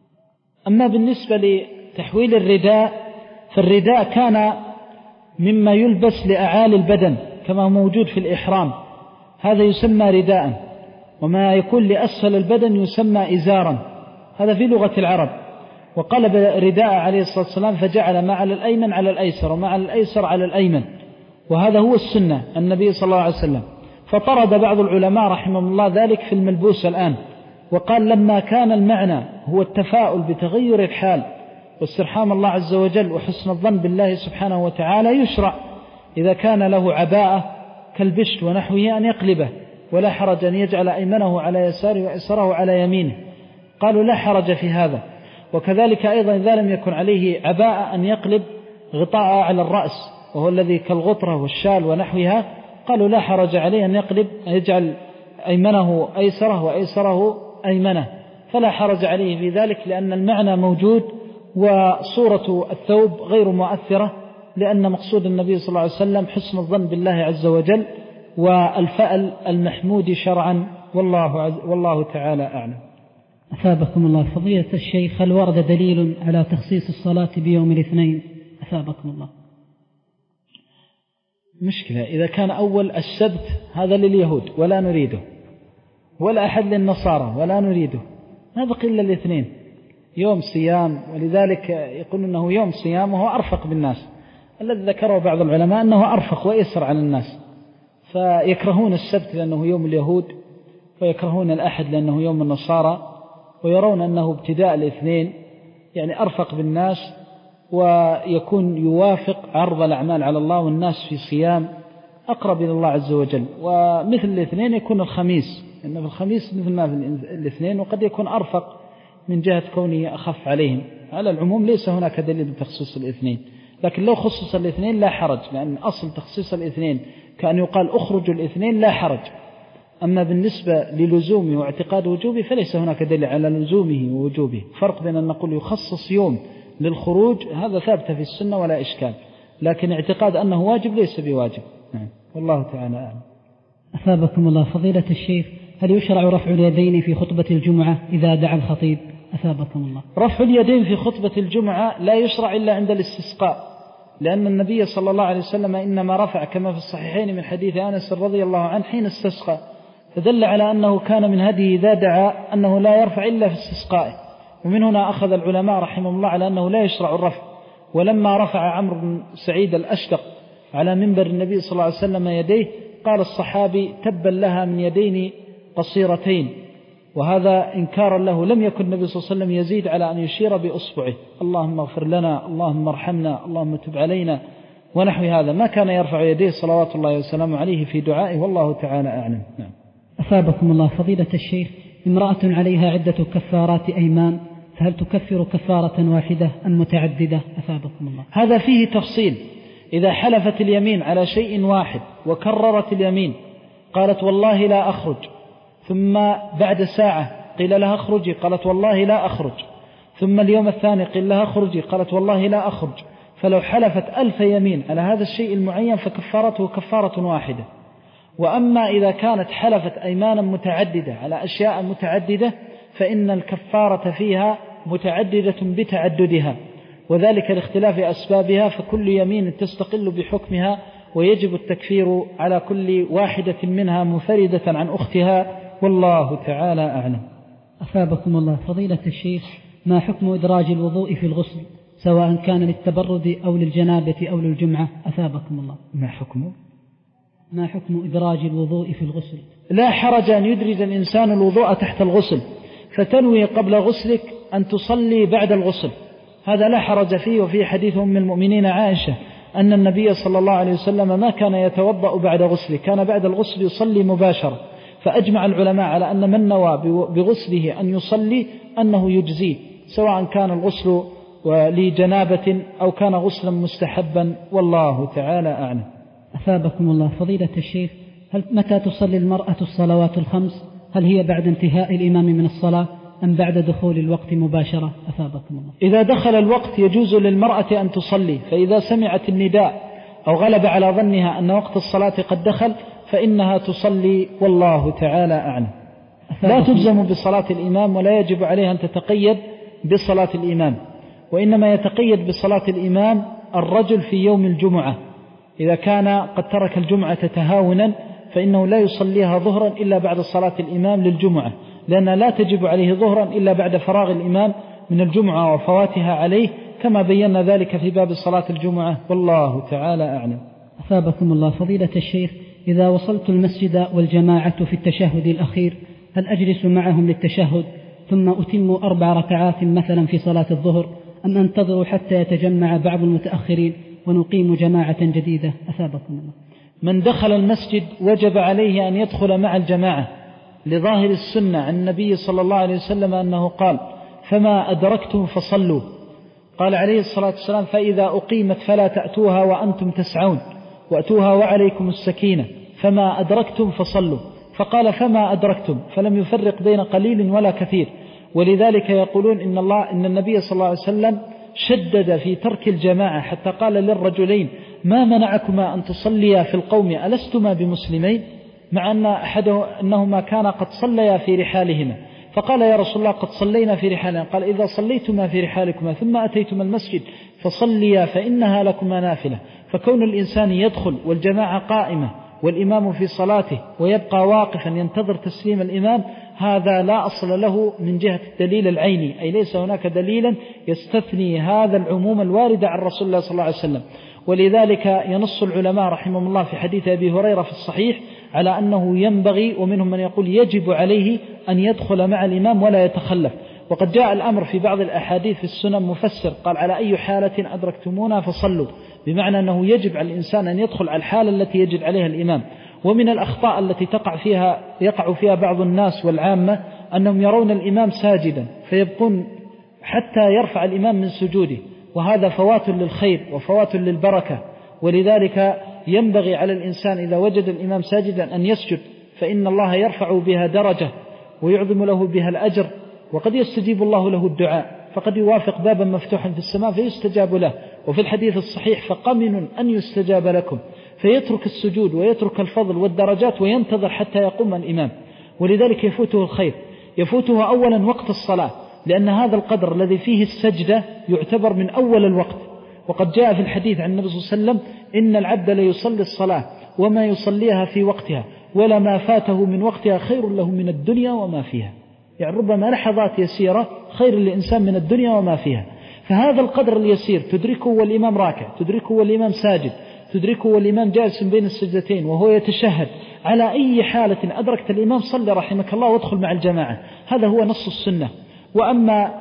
أما بالنسبة لتحويل الرداء، فالرداء كان مما يلبس لأعالي البدن كما موجود في الإحرام، هذا يسمى رداء، وما يكون لأسفل البدن يسمى إزارا، هذا في لغة العرب. وقلب رداء عليه الصلاة والسلام فجعل ما على الأيمن على الأيسر وما على الأيسر على الأيمن، وهذا هو السنة النبي صلى الله عليه وسلم. فطرد بعض العلماء رحمهم الله ذلك في الملبوس الآن، وقال لما كان المعنى هو التفاؤل بتغير الحال واسترحام الله عز وجل وحسن الظن بالله سبحانه وتعالى، يشرع إذا كان له عباءة كالبشت ونحوه أن يقلبه، ولا حرج أن يجعل أيمنه على يساره وإسره على يمينه، قالوا لا حرج في هذا. وكذلك أيضا إذا لم يكن عليه عباءة أن يقلب غطاء على الرأس وهو الذي كالغطرة والشال ونحوها، قالوا لا حرج عليه أن يقلب يجعل أيمنه أيسره وأيسره أيمنه، فلا حرج عليه في ذلك، لأن المعنى موجود وصورة الثوب غير مؤثرة، لأن مقصود النبي صلى الله عليه وسلم حسن الظن بالله عز وجل والفأل المحمود شرعا، والله, عز والله تعالى أعلم. أثابكم الله فضيلة الشيخ، هل ورد دليل على تخصيص الصلاة بيوم الاثنين؟ أثابكم الله. مشكلة إذا كان أول السبت هذا لليهود ولا نريده، ولا أحد للنصارى ولا نريده، ما بقي إلا الاثنين يوم صيام، ولذلك يقول أنه يوم صيام وهو أرفق بالناس. الذي ذكره بعض العلماء أنه أرفق ويسر على الناس، فيكرهون السبت لأنه يوم اليهود، ويكرهون الأحد لأنه يوم النصارى، ويرون أنه ابتداء الاثنين يعني أرفق بالناس، ويكون يوافق عرض الأعمال على الله والناس في صيام أقرب إلى الله عز وجل. ومثل الاثنين يكون الخميس، لأن في الخميس مثل ما في الاثنين، وقد يكون أرفق من جهة كونه أخف عليهم. على العموم ليس هناك دليل بتخصيص الاثنين، لكن لو خصص الاثنين لا حرج، لأن أصل تخصيص الاثنين كأن يقال أخرج الاثنين لا حرج. أما بالنسبة للزومه واعتقاد وجوبه فليس هناك دليل على لزومه ووجوبه. فرق بين أن نقول يخصص يوم للخروج هذا ثابت في السنة ولا إشكال، لكن اعتقاد أنه واجب ليس بواجب. والله تعالى أعلم. أثابكم الله فضيلة الشيخ، هل يشرع رفع اليدين في خطبة الجمعة إذا دعا الخطيب؟ أثابكم الله. رفع اليدين في خطبة الجمعة لا يشرع إلا عند الاستسقاء، لأن النبي صلى الله عليه وسلم إنما رفع كما في الصحيحين من حديث أنس رضي الله عنه حين استسقى، فدل على أنه كان من هديه إذا دعا أنه لا يرفع إلا في استسقائه. ومن هنا أخذ العلماء رحمه الله على أنه لا يشرع الرفع. ولما رفع عمرو بن سعيد الأشدق على منبر النبي صلى الله عليه وسلم يديه قال الصحابي تبا لها من يدين قصيرتين، وهذا إنكارا له. لم يكن النبي صلى الله عليه وسلم يزيد على أن يشير بأصبعه اللهم اغفر لنا، اللهم ارحمنا، اللهم تب علينا ونحو هذا، ما كان يرفع يديه صلوات الله وسلامه عليه في دعائه، والله تعالى أعلم. نعم. أثابكم الله فضيلة الشيخ، امرأة عليها عدة كفارات أيمان، فهل تكفر كفارة واحدة أم متعددة؟ أثابكم الله. هذا فيه تفصيل. إذا حلفت اليمين على شيء واحد وكررت اليمين، قالت والله لا أخرج، ثم بعد ساعة قيل لها اخرجي قالت والله لا أخرج، ثم اليوم الثاني قيل لها اخرجي قالت والله لا أخرج، فلو حلفت ألف يمين على هذا الشيء المعين فكفارته كفارة واحدة. وأما إذا كانت حلفت أيمانا متعددة على أشياء متعددة فإن الكفارة فيها متعددة بتعددها، وذلك لاختلاف أسبابها، فكل يمين تستقل بحكمها، ويجب التكفير على كل واحدة منها منفردة عن أختها، والله تعالى أعلم. أثابكم الله فضيلة الشيخ، ما حكم إدراج الوضوء في الغسل سواء كان للتبرد أو للجنابة أو للجمعة؟ أثابكم الله. ما حكمه؟ ما حكم إدراج الوضوء في الغسل؟ لا حرج أن يدرج الإنسان الوضوء تحت الغسل، فتنوي قبل غسلك أن تصلي بعد الغسل، هذا لا حرج فيه. وفي حديث أم المؤمنين عائشة أن النبي صلى الله عليه وسلم ما كان يتوضأ بعد غسله، كان بعد الغسل يصلي مباشرة. فأجمع العلماء على أن من نوى بغسله أن يصلي أنه يجزيه، سواء كان الغسل لجنابة أو كان غسلا مستحبا، والله تعالى أعلم. أثابكم الله فضيلة الشيخ، هل متى تصلي المرأة الصلوات الخمس؟ هل هي بعد انتهاء الإمام من الصلاة أم بعد دخول الوقت مباشرة؟ أثابكم الله. إذا دخل الوقت يجوز للمرأة أن تصلي، فإذا سمعت النداء أو غلب على ظنها أن وقت الصلاة قد دخل فإنها تصلي، والله تعالى أعلم. لا تلزم بصلاة الإمام ولا يجب عليها أن تتقيد بصلاة الإمام، وإنما يتقيد بصلاة الإمام الرجل في يوم الجمعة، إذا كان قد ترك الجمعة تهاونا فإنه لا يصليها ظهرا إلا بعد صلاة الإمام للجمعة، لأن لا تجب عليه ظهرا إلا بعد فراغ الإمام من الجمعة وفواتها عليه، كما بينا ذلك في باب صلاة الجمعة، والله تعالى أعلم. أثابكم الله فضيلة الشيخ، إذا وصلت المسجد والجماعة في التشهد الأخير هل أجلس معهم للتشهد ثم أتم أربع ركعات مثلا في صلاة الظهر، أم أنتظر حتى يتجمع بعض المتأخرين ونقيم جماعة جديدة؟ أثابكم الله. من دخل المسجد وجب عليه أن يدخل مع الجماعة، لظاهر السنة عن النبي صلى الله عليه وسلم أنه قال: فما أدركتم فصلوا. قال عليه الصلاة والسلام: فإذا أقيمت فلا تأتوها وأنتم تسعون، وأتوها وعليكم السكينة، فما أدركتم فصلوا. فقال: فما أدركتم، فلم يفرق بين قليل ولا كثير. ولذلك يقولون إن الله إن النبي صلى الله عليه وسلم شدد في ترك الجماعة، حتى قال للرجلين: ما منعكما أن تصليا في القوم ألستما بمسلمين؟ مع أن أحده أنهما كان قد صليا في رحالهما، فقال: يا رسول الله قد صلينا في رحالنا. قال: إذا صليتما في رحالكما ثم أتيتما المسجد فصليا فإنها لكما نافلة. فكون الإنسان يدخل والجماعة قائمة والإمام في صلاته ويبقى واقفا ينتظر تسليم الإمام، هذا لا أصل له من جهة الدليل العيني، أي ليس هناك دليلا يستثني هذا العموم الوارد عن رسول الله صلى الله عليه وسلم. ولذلك ينص العلماء رحمهم الله في حديث أبي هريرة في الصحيح على أنه ينبغي، ومنهم من يقول يجب عليه أن يدخل مع الإمام ولا يتخلف. وقد جاء الأمر في بعض الأحاديث في السنن مفسر، قال: على أي حالة أدركتمونا فصلوا، بمعنى أنه يجب على الإنسان أن يدخل على الحالة التي يجب عليها الإمام. ومن الأخطاء التي تقع فيها يقع فيها بعض الناس والعامة أنهم يرون الإمام ساجدا فيبقون حتى يرفع الإمام من سجوده، وهذا فوات للخير وفوات للبركة. ولذلك ينبغي على الإنسان إذا وجد الإمام ساجدا أن يسجد، فإن الله يرفع بها درجة ويعظم له بها الأجر، وقد يستجيب الله له الدعاء، فقد يوافق بابا مفتوحا في السماء فيستجاب له. وفي الحديث الصحيح: فقمن أن يستجاب لكم، فيترك السجود ويترك الفضل والدرجات وينتظر حتى يقوم الإمام. ولذلك يفوته الخير، يفوته أولا وقت الصلاة، لأن هذا القدر الذي فيه السجدة يعتبر من أول الوقت. وقد جاء في الحديث عن النبي صلى الله عليه وسلم: إن العبد ليصلي الصلاة وما يصليها في وقتها ولما فاته من وقتها خير له من الدنيا وما فيها. يعني ربما لحظات يسيرة خير للإنسان من الدنيا وما فيها. فهذا القدر اليسير تدركه والإمام راكع، تدركه والإمام ساجد، تدركه والإمام جالس بين السجدتين وهو يتشهد، على أي حالة أدركت الإمام صلى رحمك الله وادخل مع الجماعة، هذا هو نص السنة. وأما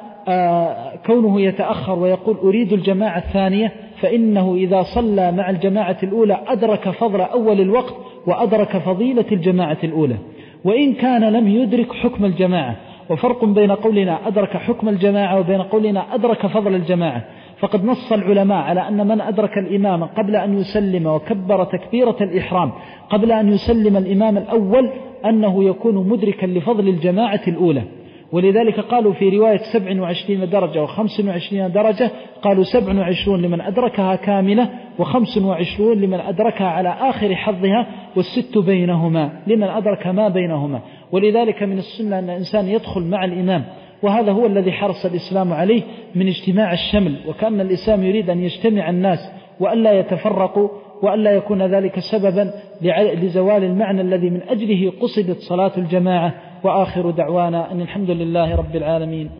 آه كونه يتأخر ويقول أريد الجماعة الثانية، فإنه إذا صلى مع الجماعة الأولى أدرك فضل أول الوقت وأدرك فضيلة الجماعة الأولى، وإن كان لم يدرك حكم الجماعة. وفرق بين قولنا أدرك حكم الجماعة وبين قولنا أدرك فضل الجماعة. فقد نص العلماء على أن من أدرك الإمام قبل أن يسلم وكبر تكبيرة الإحرام قبل أن يسلم الإمام الأول أنه يكون مدركا لفضل الجماعة الأولى. ولذلك قالوا في رواية سبع وعشرين درجة وخمس وعشرين درجة، قالوا سبع وعشرون لمن أدركها كاملة، وخمس وعشرون لمن أدركها على آخر حظها، والست بينهما لمن أدرك ما بينهما. ولذلك من السنة أن الإنسان يدخل مع الإمام، وهذا هو الذي حرص الإسلام عليه من اجتماع الشمل، وكأن الإسلام يريد أن يجتمع الناس وألا يتفرقوا، وألا يكون ذلك سببا لزوال المعنى الذي من أجله قصدت صلاة الجماعة. وآخر دعوانا أن الحمد لله رب العالمين.